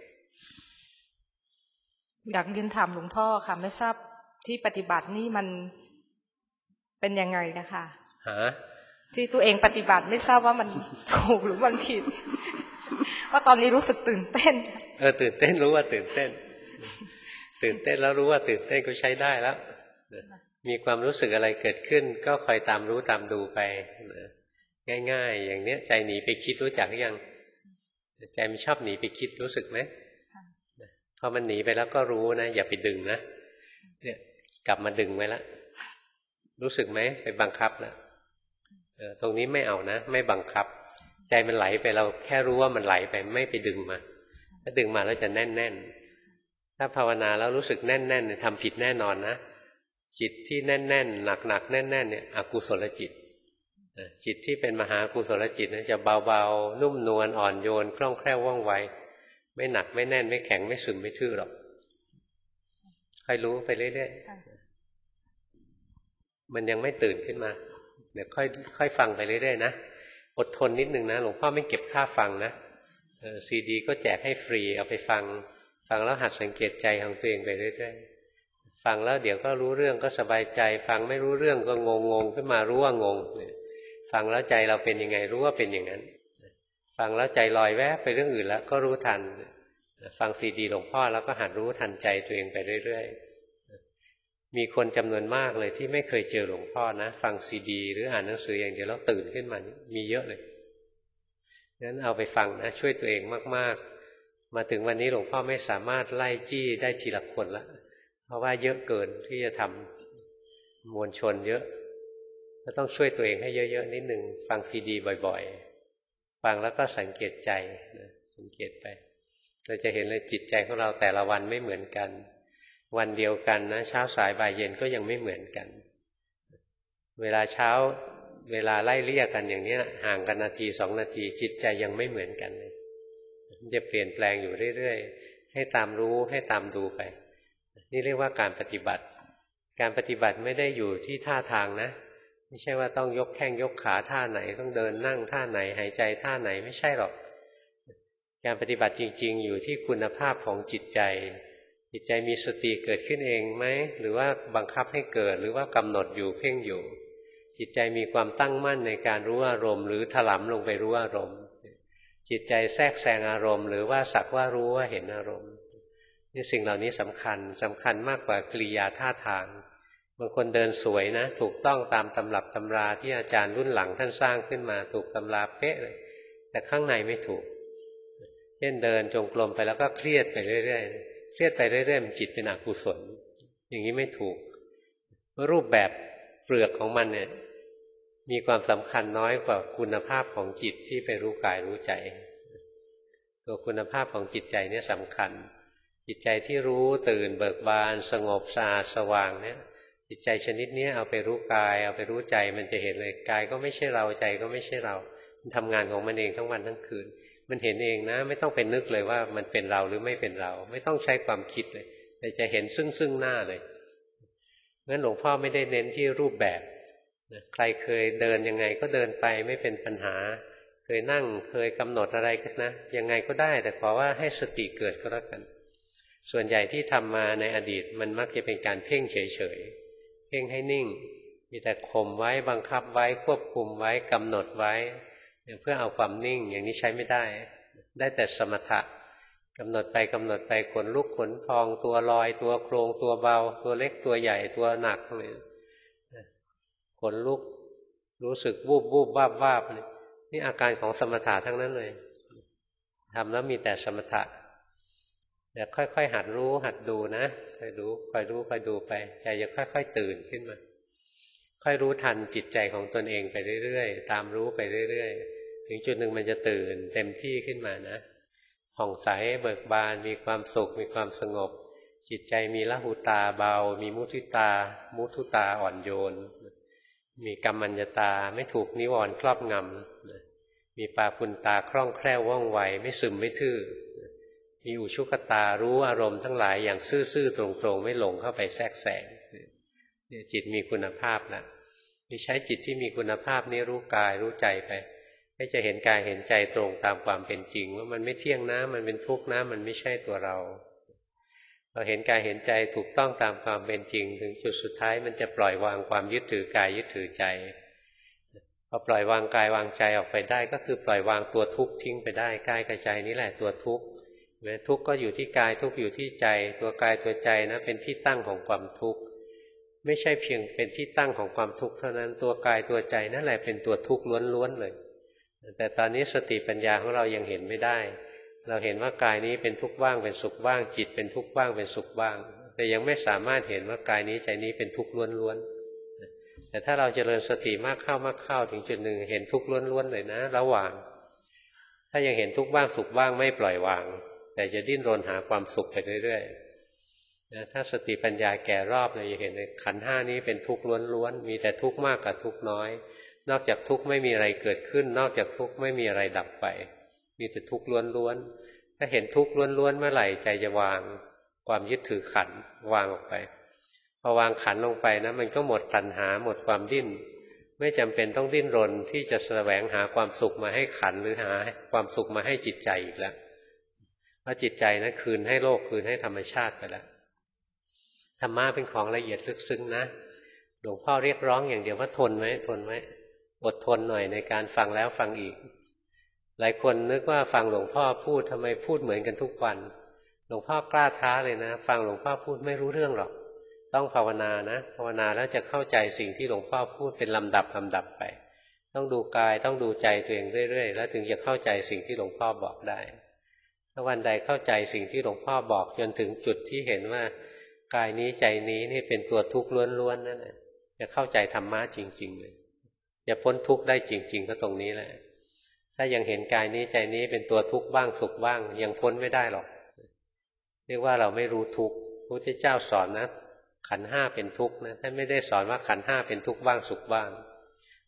อยากเรียนถามหลวงพ่อค่ะไม่ทราบที่ปฏิบัตินี่มันเป็นยังไงนะคะฮะที่ตัวเองปฏิบัติไม่ทราบว่ามันถูกหรือมันผิดเพราะตอนนี้รู้สึกตื่นเต้นเออตื่นเต้นรู้ว่าตื่นเต้นตื่นเต้นแล้วรู้ว่าตื่นเต้นก็ใช้ได้แล้วมีความรู้สึกอะไรเกิดขึ้นก็คอยตามรู้ตามดูไปง่ายๆอย่างเนี้ยใจหนีไปคิดรู้จักหรือยังใจมันชอบหนีไปคิดรู้สึกไหมพอมันหนีไปแล้วก็รู้นะอย่าไปดึงนะเนี่ยกลับมาดึงไว้แล้วรู้สึกไหมไปบังคับแล้วตรงนี้ไม่เอานะไม่บังคับใจมันไหลไปเราแค่รู้ว่ามันไหลไปไม่ไปดึงมาถ้าดึงมาแล้วจะแน่นแน่นถ้าภาวนาแล้วรู้สึกแน่นแน่นทำผิดแน่นอนนะจิตที่แน่นแน่นหนักหนักแน่นแน่นเนี่ยอกุศลจิตจิตที่เป็นมหากุศลจิตนะจะเบาๆนุ่มนวลอ่อนโยนคล่องแคล่วว่องไวไม่หนักไม่แน่นไม่แข็งไม่ซึมไม่ทื่อหรอกค่อยรู้ไปเรื่อยๆมันยังไม่ตื่นขึ้นมาเดี๋ยวค่อยค่อยฟังไปเรื่อยๆนะอดทนนิดนึงนะหลวงพ่อไม่เก็บค่าฟังนะซีดีก็แจกให้ฟรีเอาไปฟังฟังแล้วหัดสังเกตใจของตัวเองไปเรื่อยๆฟังแล้วเดี๋ยวก็รู้เรื่องก็สบายใจฟังไม่รู้เรื่องก็งงงขึ้นมารู้ว่างงฟังแล้วใจเราเป็นยังไงรู้ว่าเป็นอย่างนั้นฟังแล้วใจลอยแวบไปเรื่องอื่นแล้วก็รู้ทันฟังซีดีหลวงพ่อแล้วก็หัดรู้ทันใจตัวเองไปเรื่อยๆมีคนจำนวนมากเลยที่ไม่เคยเจอหลวงพ่อนะฟังซีดีหรืออ่านหนังสืออย่างเดียวแล้วตื่นขึ้นมามีเยอะเลยงั้นเอาไปฟังนะช่วยตัวเองมากๆมาถึงวันนี้หลวงพ่อไม่สามารถไล่จี้ได้ทีละคนละเพราะว่าเยอะเกินที่จะทำมวลชนเยอะก็ต้องช่วยตัวเองให้เยอะๆนิดนึงฟังซีดีบ่อยๆฟังแล้วก็สังเกตใจนะสังเกตไปเราจะเห็นเลยจิตใจของเราแต่ละวันไม่เหมือนกันวันเดียวกันนะเช้าสายบ่ายเย็นก็ยังไม่เหมือนกันเวลาเช้าเวลาไล่เลี่ยกันอย่างนี้ห่างกันนาทีสองนาทีจิตใจยังไม่เหมือนกันเลยจะเปลี่ยนแปลงอยู่เรื่อยๆให้ตามรู้ให้ตามดูไปนี่เรียกว่าการปฏิบัติการปฏิบัติไม่ได้อยู่ที่ท่าทางนะไม่ใช่ว่าต้องยกแข้งยกขาท่าไหนต้องเดินนั่งท่าไหนหายใจท่าไหนไม่ใช่หรอกการปฏิบัติจริงๆอยู่ที่คุณภาพของจิตใจจิตใจมีสติเกิดขึ้นเองไหมหรือว่าบังคับให้เกิดหรือว่ากำหนดอยู่เพ่งอยู่จิตใจมีความตั้งมั่นในการรู้อารมณ์หรือถลำลงไปรู้อารมณ์จิตใจแทรกแซงอารมณ์หรือว่าสักว่ารู้ว่าเห็นอารมณ์นี่สิ่งเหล่านี้สำคัญสำคัญมากกว่ากริยาท่าทางบางคนเดินสวยนะถูกต้องตามตำรับตำราที่อาจารย์รุ่นหลังท่านสร้างขึ้นมาถูกตำราเป๊ะเลยแต่ข้างในไม่ถูกเช่นเดินจงกรมไปแล้วก็เครียดไปเรื่อยๆเครียดไปเรื่อยๆมันจิตเป็นอกุศลอย่างนี้ไม่ถูกรูปแบบเปลือกของมันเนี่ยมีความสำคัญน้อยกว่าคุณภาพของจิตที่ไปรู้กายรู้ใจตัวคุณภาพของจิตใจเนี่ยสำคัญจิตใจที่รู้ตื่นเบิกบานสงบสะอาดสว่างเนี่ยจิตใจชนิดนี้เอาไปรู้กายเอาไปรู้ใจมันจะเห็นเลยกายก็ไม่ใช่เราใจก็ไม่ใช่เรามันทำงานของมันเองทั้งวันทั้งคืนมันเห็นเองนะไม่ต้องไปนึกเลยว่ามันเป็นเราหรือไม่เป็นเราไม่ต้องใช้ความคิดเลยแต่จะเห็นซึ่งซึ่งหน้าเลยงั้นหลวงพ่อไม่ได้เน้นที่รูปแบบนะใครเคยเดินยังไงก็เดินไปไม่เป็นปัญหาเคยนั่งเคยกำหนดอะไรก็นะยังไงก็ได้แต่ขอว่าให้สติเกิดก็แล้วกันส่วนใหญ่ที่ทำมาในอดีตมันมักจะเป็นการเพ่งเฉยๆเพ่งให้นิ่งมีแต่ข่มไว้บังคับไว้ควบคุมไว้กำหนดไว้เพื่อเอาความนิ่งอย่างนี้ใช้ไม่ได้ได้แต่สมถะกำหนดไปกำหนดไปขนลุกขนพองตัวลอยตัวโครงตัวเบาตัวเล็กตัวใหญ่ตัวหนักเลยขนลุกรู้สึกวูบวูบวาบวาบนี่อาการของสมถะทั้งนั้นเลยทำแล้วมีแต่สมถะแต่ค่อยๆหัดรู้หัดดูนะค่อยรู้ค่อยรู้ค่อยดูไปใจจะค่อยๆตื่นขึ้นมาค่อยรู้ทันจิตใจของตนเองไปเรื่อยๆตามรู้ไปเรื่อยๆถึงจุดหนึ่งมันจะตื่นเต็มที่ขึ้นมานะผ่องใสเบิกบานมีความสุขมีความสงบจิตใจมีละหุตาเบามีมุทิตามุทุตาอ่อนโยนมีกัมมัญญตาไม่ถูกนิวรณ์ครอบงำมีปาปุณตาคล่องแคล่วว่องไวไม่ซึมไม่ทื่อมีอุชุกตารู้อารมณ์ทั้งหลายอย่างซื่อๆตรงๆไม่หลงเข้าไปแทรกแซงเนี่ยจิตมีคุณภาพแล้วมีใช้จิตที่มีคุณภาพนี้รู้กายรู้ใจไปให้จะเห็นกายเห็นใจตรงตามความเป็นจริงว่ามันไม่เที่ยงนะมันเป็นทุกข์นะมันไม่ใช่ตัวเราเราเห็นกายเห็นใจถูกต้องตามความเป็นจริงถึงจุดสุดท้ายมันจะปล่อยวางความยึดถือกายยึดถือใจพอปล่อยวางกายวางใจออกไปได้ก็คือปล่อยวางตัวทุกข์ทิ้งไปได้กายกับใจนี่แหละตัวทุกข์ทุกข์ก็อยู่ที่กายทุกข์อยู่ที่ใจตัวกายตัวใจนะเป็นที่ตั้งของความทุกข์ไม่ใช่เพียงเป็นที่ตั้งของความทุกข์เท่านั้นตัวกายตัวใจนั่นแหละเป็นตัวทุกข์ล้วนๆเลยแต่ตอนนี้สติปัญญาของเรายังเห็นไม่ได้เราเห็นว่ากายนี้เป็นทุกข์บ้างเป็นสุขบ้างจิตเป็นทุกข์บ้างเป็นสุขบ้างแต่ยังไม่สามารถเห็นว่ากายนี้ใจนี้เป็นทุกข์ล้วนๆแต่ถ้าเราเจริญสติมากเข้ามากเข้าถึงจุดหนึ่งเห็นทุกข์ล้วนๆเลยนะระหว่างถ้ายังเห็นทุกข์บ้างสุขบ้างไม่ปล่อยวางแต่จะดิ้นรนหาความสุขไปเรื่อยๆนะถ้าสติปัญญาแก่รอบเราจะเห็นเลยขันธ์ห้านี้เป็นทุกข์ล้วนๆมีแต่ทุกข์มากกับทุกข์น้อยนอกจากทุกข์ไม่มีอะไรเกิดขึ้นนอกจากทุกข์ไม่มีอะไรดับไปมีแต่ทุกข์ล้วนๆถ้าเห็นทุกข์ล้วนๆเมื่อไหร่ใจจะวางความยึดถือขันธ์วางออกไปพอวางขันธ์ลงไปนะมันก็หมดตัณหาหมดความดิ้นไม่จำเป็นต้องดิ้นรนที่จะแสวงหาความสุขมาให้ขันธ์หรือหาความสุขมาให้จิตใจอีกแล้วเพราะจิตใจนะคืนให้โลกคืนให้ธรรมชาติไปแล้วธรรมะเป็นของละเอียดลึกซึ้งนะหลวงพ่อเรียกร้องอย่างเดียวว่าทนไว้ทนไว้อดทนหน่อยในการฟังแล้วฟังอีกหลายคนนึกว่าฟังหลวงพ่อพูดทำไมพูดเหมือนกันทุกวันหลวงพ่อกล้าท้าเลยนะฟังหลวงพ่อพูดไม่รู้เรื่องหรอกต้องภาวนานะภาวนาแล้วจะเข้าใจสิ่งที่หลวงพ่อพูดเป็นลำดับลำดับไปต้องดูกายต้องดูใจตัวเองเรื่อยๆแล้วถึงจะเข้าใจสิ่งที่หลวงพ่อบอกได้ถ้าวันใดเข้าใจสิ่งที่หลวงพ่อบอกจนถึงจุดที่เห็นว่ากายนี้ใจนี้นี่เป็นตัวทุกข์ล้วนๆนั่นแหละจะเข้าใจธรรมะจริงๆเลยจะพ้นทุกข์ได้จริงๆก็ตรงนี้แหละถ้ายังเห็นกายนี้ใจนี้เป็นตัวทุกข์บ้างสุขบ้างยังพ้นไม่ได้หรอกเรียกว่าเราไม่รู้ทุกข์พระพุทธเจ้าสอนนะขันธ์ห้าเป็นทุกข์นะท่านไม่ได้สอนว่าขันธ์ห้าเป็นทุกข์บ้างสุขบ้าง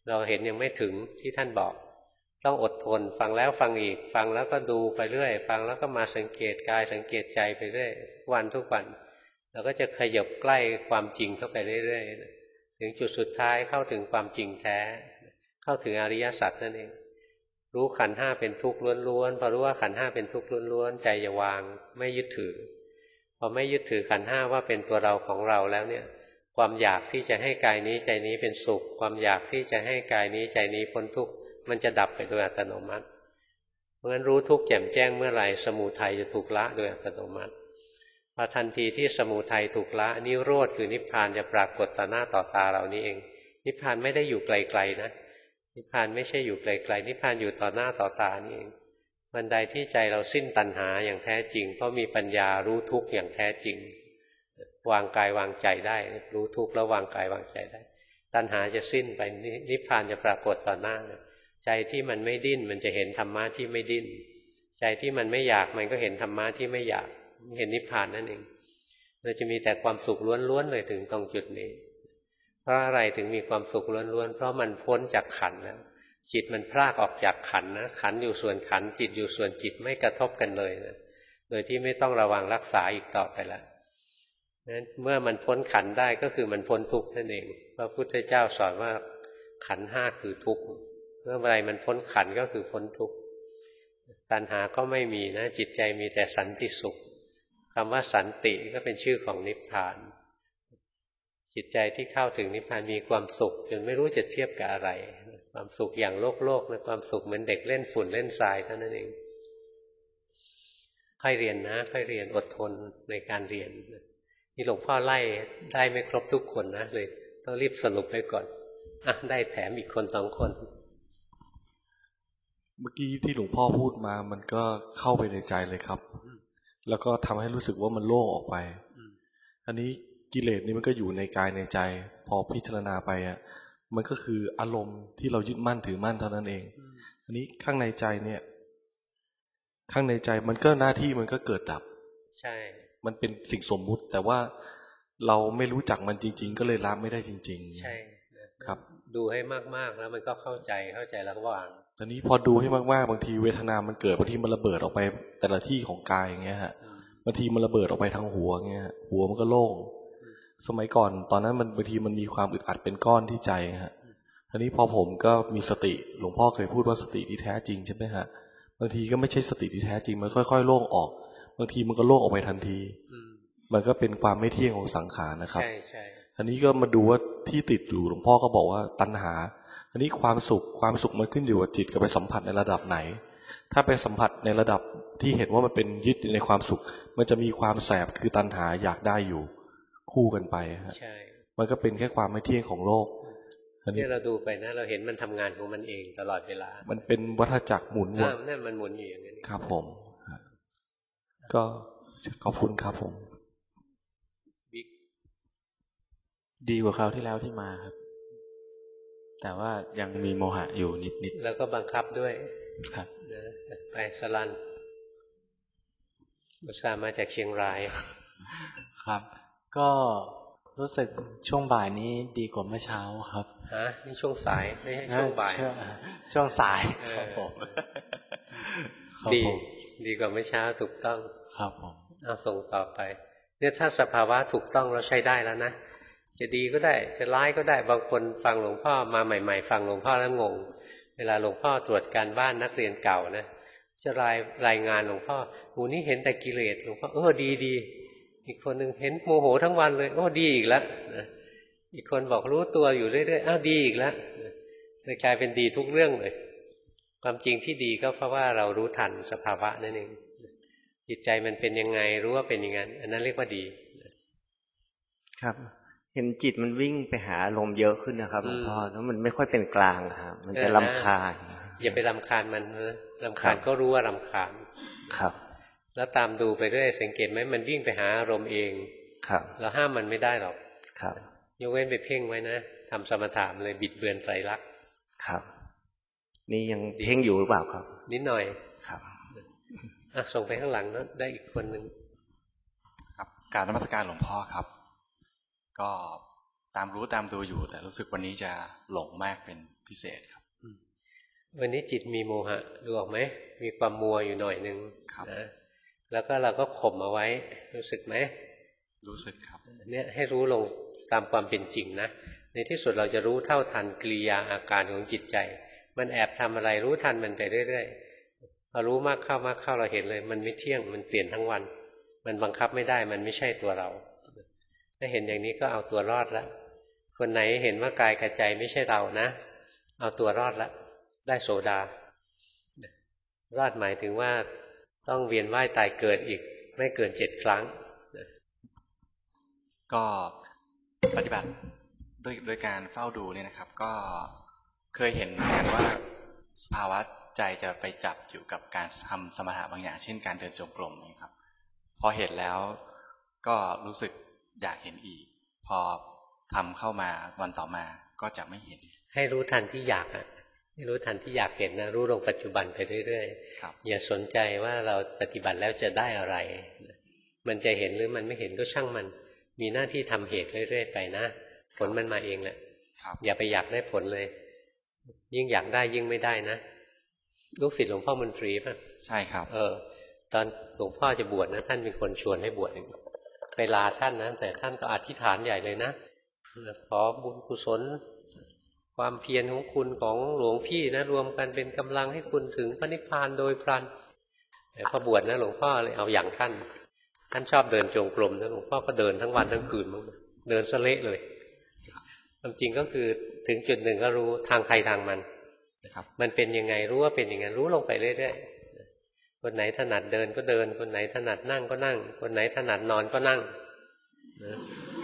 เราเห็นยังไม่ถึงที่ท่านบอกต้องอดทนฟังแล้วฟังอีกฟังแล้วก็ดูไปเรื่อยฟังแล้วก็มาสังเกตกายสังเกตใจไปเรื่อยทุกวันทุกวันเราก็จะขยับใกล้ความจริงเข้าไปเรื่อยๆถึงจุดสุดท้ายเข้าถึงความจริงแท้เข้าถึงอริยสัจนั่นเองรู้ขันธ์ห้าเป็นทุกข์ล้วนๆพอรู้ว่าขันธ์ห้าเป็นทุกข์ล้วนๆใจจะวางไม่ยึดถือพอไม่ยึดถือขันธ์ห้าว่าเป็นตัวเราของเราแล้วเนี่ยความอยากที่จะให้กายนี้ใจนี้เป็นสุขความอยากที่จะให้กายนี้ใจนี้พ้นทุกข์มันจะดับไปโดยอัตโนมัติเพราะฉะนั้นรู้ทุกข์แจ่มแจ้งเมื่อไหร่สมุทัยจะถูกละโดยอัตโนมัติพอทันทีที่สมุทัยถูกละนิโรธคือนิพพานจะปรากฏต่อหน้าต่อตาเรานี้เองนิพพานไม่ได้อยู่ไกลๆนะนิพพานไม่ใช่อยู่ไกลๆนิพพานอยู่ต่อหน้าต่อตานี่เองวันใดที่ใจเราสิ้นตัณหาอย่างแท้จริงเพราะมีปัญญารู้ทุกข์อย่างแท้จริงวางกายวางใจได้รู้ทุกข์แล้ววางกายวางใจได้ตัณหาจะสิ้นไปนิพพานจะปรากฏต่อหน้าใจที่มันไม่ดิ้นมันจะเห็นธรรมะที่ไม่ดิ้นใจที่มันไม่อยากมันก็เห็นธรรมะที่ไม่อยากเห็นนิพพานนั่นเองเราจะมีแต่ความสุขล้วนๆเลยถึงตรงจุดนี้เพราะอะไรถึงมีความสุขล้วนๆเพราะมันพ้นจากขันธ์แล้วจิตมันพรากออกจากขันธ์นะขันธ์อยู่ส่วนขันธ์จิตอยู่ส่วนจิตไม่กระทบกันเลยนะโดยที่ไม่ต้องระวังรักษาอีกต่อไปแล้วนั้นเมื่อมันพ้นขันธ์ได้ก็คือมันพ้นทุกข์นั่นเองพระพุทธเจ้าสอนว่าขันธ์ห้าคือทุกข์เมื่อไรมันพ้นขันธ์ก็คือพ้นทุกข์ตัณหาก็ไม่มีนะจิตใจมีแต่สันติสุขคำว่าสันติก็เป็นชื่อของนิพพานจิตใจที่เข้าถึงนิพพานมีความสุขจนไม่รู้จะเทียบกับอะไรความสุขอย่างโลกโลกนะความสุขเหมือนเด็กเล่นฝุ่นเล่นทรายเท่านั้นเองค่อยเรียนนะค่อยเรียนอดทนในการเรียนนี่หลวงพ่อไล่ได้ไม่ครบทุกคนนะเลยต้องรีบสรุปไปก่อนอ่ะได้แถมอีกคนสองคนเมื่อกี้ที่หลวงพ่อพูดมามันก็เข้าไปในใจเลยครับแล้วก็ทำให้รู้สึกว่ามันโล่งออกไปอันนี้กิเลสนี่มันก็อยู่ในกายในใจพอพิจารณาไปอ่ะมันก็คืออารมณ์ที่เรายึดมั่นถือมั่นเท่านั้นเองอันนี้ข้างในใจเนี่ยข้างในใจมันก็หน้าที่มันก็เกิดดับใช่มันเป็นสิ่งสมมุติแต่ว่าเราไม่รู้จักมันจริงๆก็เลยรับไม่ได้จริงๆใช่ครับดูให้มากๆแล้วมันก็เข้าใจเข้าใจแล้วก็วางตอนนี้พอดูให้มากๆบางทีเวทนามันเกิดบางทีมันระเบิดออกไปแต่ละที่ของกายอย่างเงี้ยฮะบางทีมันระเบิดออกไปทางหัวเงี้ยหัวมันก็โล่งสมัยก่อนตอนนั้นมันบางทีมันมีความอึดอัดเป็นก้อนที่ใจฮะทีนี้พอผมก็มีสติหลวงพ่อเคยพูดว่าสติที่แท้จริงใช่ไหมฮะบางทีก็ไม่ใช่สติที่แท้จริงมันค่อยๆโล่งออกบางทีมันก็โล่งออกไปทันทีมันก็เป็นความไม่เที่ยงของสังขารนะครับใช่ใช่อันนี้ก็มาดูว่าที่ติดอยู่หลวงพ่อก็บอกว่าตัณหาอันนี้ความสุขความสุขมันขึ้นอยู่กับจิตกับไปสัมผัสในระดับไหนถ้าไปสัมผัสในระดับที่เห็นว่ามันเป็นยึดในความสุขมันจะมีความแสบคือตัณหาอยากได้อยู่คู่กันไปฮะมันก็เป็นแค่ความไม่เที่ยงของโลกอันนี้เราดูไปนะเราเห็นมันทำงานของมันเองตลอดเวลามันเป็นวัฏจักรหมุนวนนั่นมันหมุนอยู่อย่างนี้ครับผมก็ขอบคุณครับผมดีกว่าคราวที่แล้วที่มาครับแต่ว่ายังมีโมหะอยู่นิดๆแล้วก็บังคับด้วยครับไปสลันอุตส่าห์มาจากเชียงรายครับก็รู้สึกช่วงบ่ายนี้ดีกว่าเมื่อเช้าครับฮะนี่ช่วงสายไม่ใช่ช่วงบ่ายช่วงสายครับผมดีดีกว่าเมื่อเช้าถูกต้องครับผมเอาส่งต่อไปเนี่ยถ้าสภาวะถูกต้องเราใช้ได้แล้วนะจะดีก็ได้จะร้ายก็ได้บางคนฟังหลวงพ่อมาใหม่ๆฟังหลวงพ่อแล้วงงเวลาหลวงพ่อตรวจการบ้านนักเรียนเก่านะจะรายรายงานหลวงพ่อหมูนี้เห็นแต่กิเลสหลวงพ่อเออดีดีอีกคนหนึ่งเห็นโมโหทั้งวันเลยโอ้ดีอีกแล้วอีกคนบอกรู้ตัวอยู่เรื่อยๆอ้าวดีอีกแล้วเลยกลายเป็นดีทุกเรื่องเลยความจริงที่ดีก็เพราะว่าเรารู้ทันสภาวะนั่นเองจิตใจมันเป็นยังไงรู้ว่าเป็นอย่างนั้นอันนั้นเรียกว่าดีครับเห็นจิตมันวิ่งไปหาอารมณ์เยอะขึ้นนะครับหลวงพ่อแล้วมันไม่ค่อยเป็นกลางครับมันจะรำคาญอย่าไปรำคาญมันนะรำคาญก็รู้ว่ารำคาญครับแล้วตามดูไปเรื่อยสังเกตไหมมันวิ่งไปหาอารมณ์เองครับเราห้ามมันไม่ได้หรอกครับยกเว้นไปเพ่งไว้นะทำสมถะเลยบิดเบือนไตรลักษณ์ครับนี่ยังเพ่งอยู่หรือเปล่าครับนิดหน่อยครับอ่ะส่งไปข้างหลังนะได้อีกคนหนึ่งครับกราบนมัสการหลวงพ่อครับก็ตามรู้ตามดูอยู่แต่รู้สึกวันนี้จะหลงมากเป็นพิเศษครับวันนี้จิตมีโมหะดูออกไหมมีความมัวอยู่หน่อยนึงนะแล้วก็เราก็ข่มเอาไว้รู้สึกไหมรู้สึกครับเนี่ยให้รู้ลงตามความเป็นจริงนะในที่สุดเราจะรู้เท่าทันกิริยาอาการของจิตใจมันแอบทำอะไรรู้ทันมันไปเรื่อยๆพอรู้มากเข้ามากเข้าเราเห็นเลยมันไม่เที่ยงมันเปลี่ยนทั้งวันมันบังคับไม่ได้มันไม่ใช่ตัวเราถ้าเห็นอย่างนี้ก็เอาตัวรอดแล้วคนไหนเห็นว่ากายกับใจไม่ใช่เรานะเอาตัวรอดแล้วได้โสดารอดหมายถึงว่าต้องเวียนว่ายตายเกิดอีกไม่เกินเจ็ดครั้งก็ปฏิบัติด้วยโดยการเฝ้าดูเนี่ยนะครับก็เคยเห็นเหมือนกันว่าสภาวะใจจะไปจับอยู่กับการทำสมถะบางอย่างเช่นการเดินจงกรมนี่ครับพอเห็นแล้วก็รู้สึกอยากเห็นอีกพอทำเข้ามาวันต่อมาก็จะไม่เห็นให้รู้ทันที่อยากอ่ะให้รู้ทันที่อยากเห็นนะรู้ลงปัจจุบันไปเรื่อยๆอย่าสนใจว่าเราปฏิบัติแล้วจะได้อะไรมันจะเห็นหรือมันไม่เห็นก็ช่างมันมีหน้าที่ทำเหตุเรื่อยๆไปนะผลมันมาเองแหละอย่าไปอยากได้ผลเลยยิ่งอยากได้ยิ่งไม่ได้นะลูกศิษย์หลวงพ่อมนตรีป่ะใช่ครับเออตอนหลวงพ่อจะบวชนะท่านเป็นคนชวนให้บวชไปลาท่านนะแต่ท่านก็อธิษฐานใหญ่เลยนะขอบุญกุศลความเพียรของคุณของหลวงพี่นะรวมกันเป็นกำลังให้คุณถึงพระนิพพานโดยพลันแต่พอบวชนะหลวงพ่อเลยเอาอย่างท่านท่านชอบเดินจงกรมนะหลวงพ่อก็เดินทั้งวันทั้งคืนมั้งเดินสะเละเลยความจริงก็คือถึงจุดหนึ่งก็รู้ทางใครทางมันมันเป็นยังไงรู้ว่าเป็นยังไงรู้ลงไปเรื่อยๆคนไหนถนัดเดินก็เดินคนไหนถนัดนั่งก็นั่งคนไหนถนัดนอนก็นั่งนะ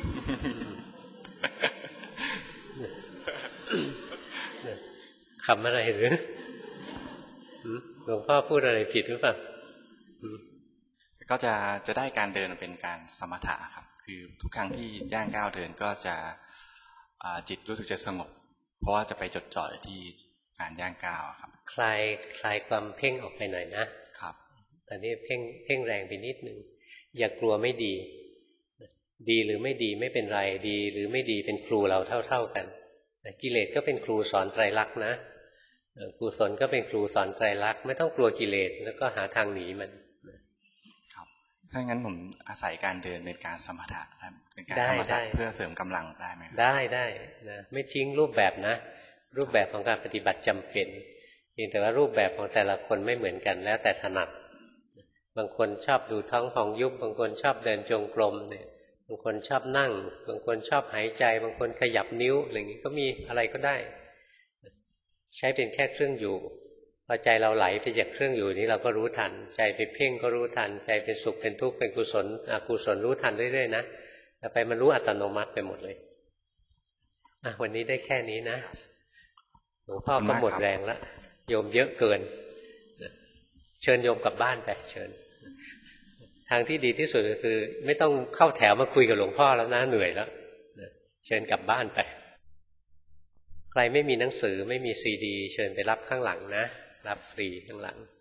คำอะไรหรือหลวงพ่อพูดอะไรผิดหรือเปล่าก็จะจะได้การเดินเป็นการสมถะครับคือทุกครั้งที่ย่างก้าวเดินก็จะจิตรู้สึกจะสงบเพราะว่าจะไปจดจ่อที่การย่างก้าวครับคลายคลายความเพ่งออกไปหน่อยนะครับตอนนี้เพ่งเพ่งแรงไปนิดนึงอย่ากลัวไม่ดีดีหรือไม่ดีไม่เป็นไรดีหรือไม่ดีเป็นครูเราเท่าๆกันกิเลสก็เป็นครูสอนไตรลักษณ์นะกุศลก็เป็นครูสอนไตรลักษณ์ไม่ต้องกลัวกิเลสแล้วก็หาทางหนีมันครับถ้างั้นผมอาศัยการเดินเป็นการสมถะเป็นการธรรมศาสตร์เพื่อเสริมกำลังได้ไหมได้ได้นะไม่ทิ้งรูปแบบนะรูปแบบของการปฏิบัติจำเป็นเพียงแต่ว่ารูปแบบของแต่ละคนไม่เหมือนกันแล้วแต่ถนัดบางคนชอบดูท้องพองยุบบางคนชอบเดินจงกรมเนี่ยบางคนชอบนั่งบางคนชอบหายใจบางคนขยับนิ้วอะไรอย่างนี้ก็มีอะไรก็ได้ใช้เป็นแค่เครื่องอยู่พอใจเราไหลไปจากเครื่องอยู่นี้เราก็รู้ทันใจไปเพ่งก็รู้ทันใจเป็นสุขเป็นทุกข์เป็นกุศลอกุศลรู้ทันเรื่อยๆนะต่อไปมันรู้อัตโนมัติไปหมดเลยอ่ะวันนี้ได้แค่นี้นะหลวงพ่อก็หมดแรงแล้วโยมเยอะเกินเชิญโยมกลับบ้านไปเชิญทางที่ดีที่สุดก็คือไม่ต้องเข้าแถวมาคุยกับหลวงพ่อแล้วนะเหนื่อยแล้วเชิญกลับบ้านไปใครไม่มีหนังสือไม่มีซีดีเชิญไปรับข้างหลังนะรับฟรีข้างหลัง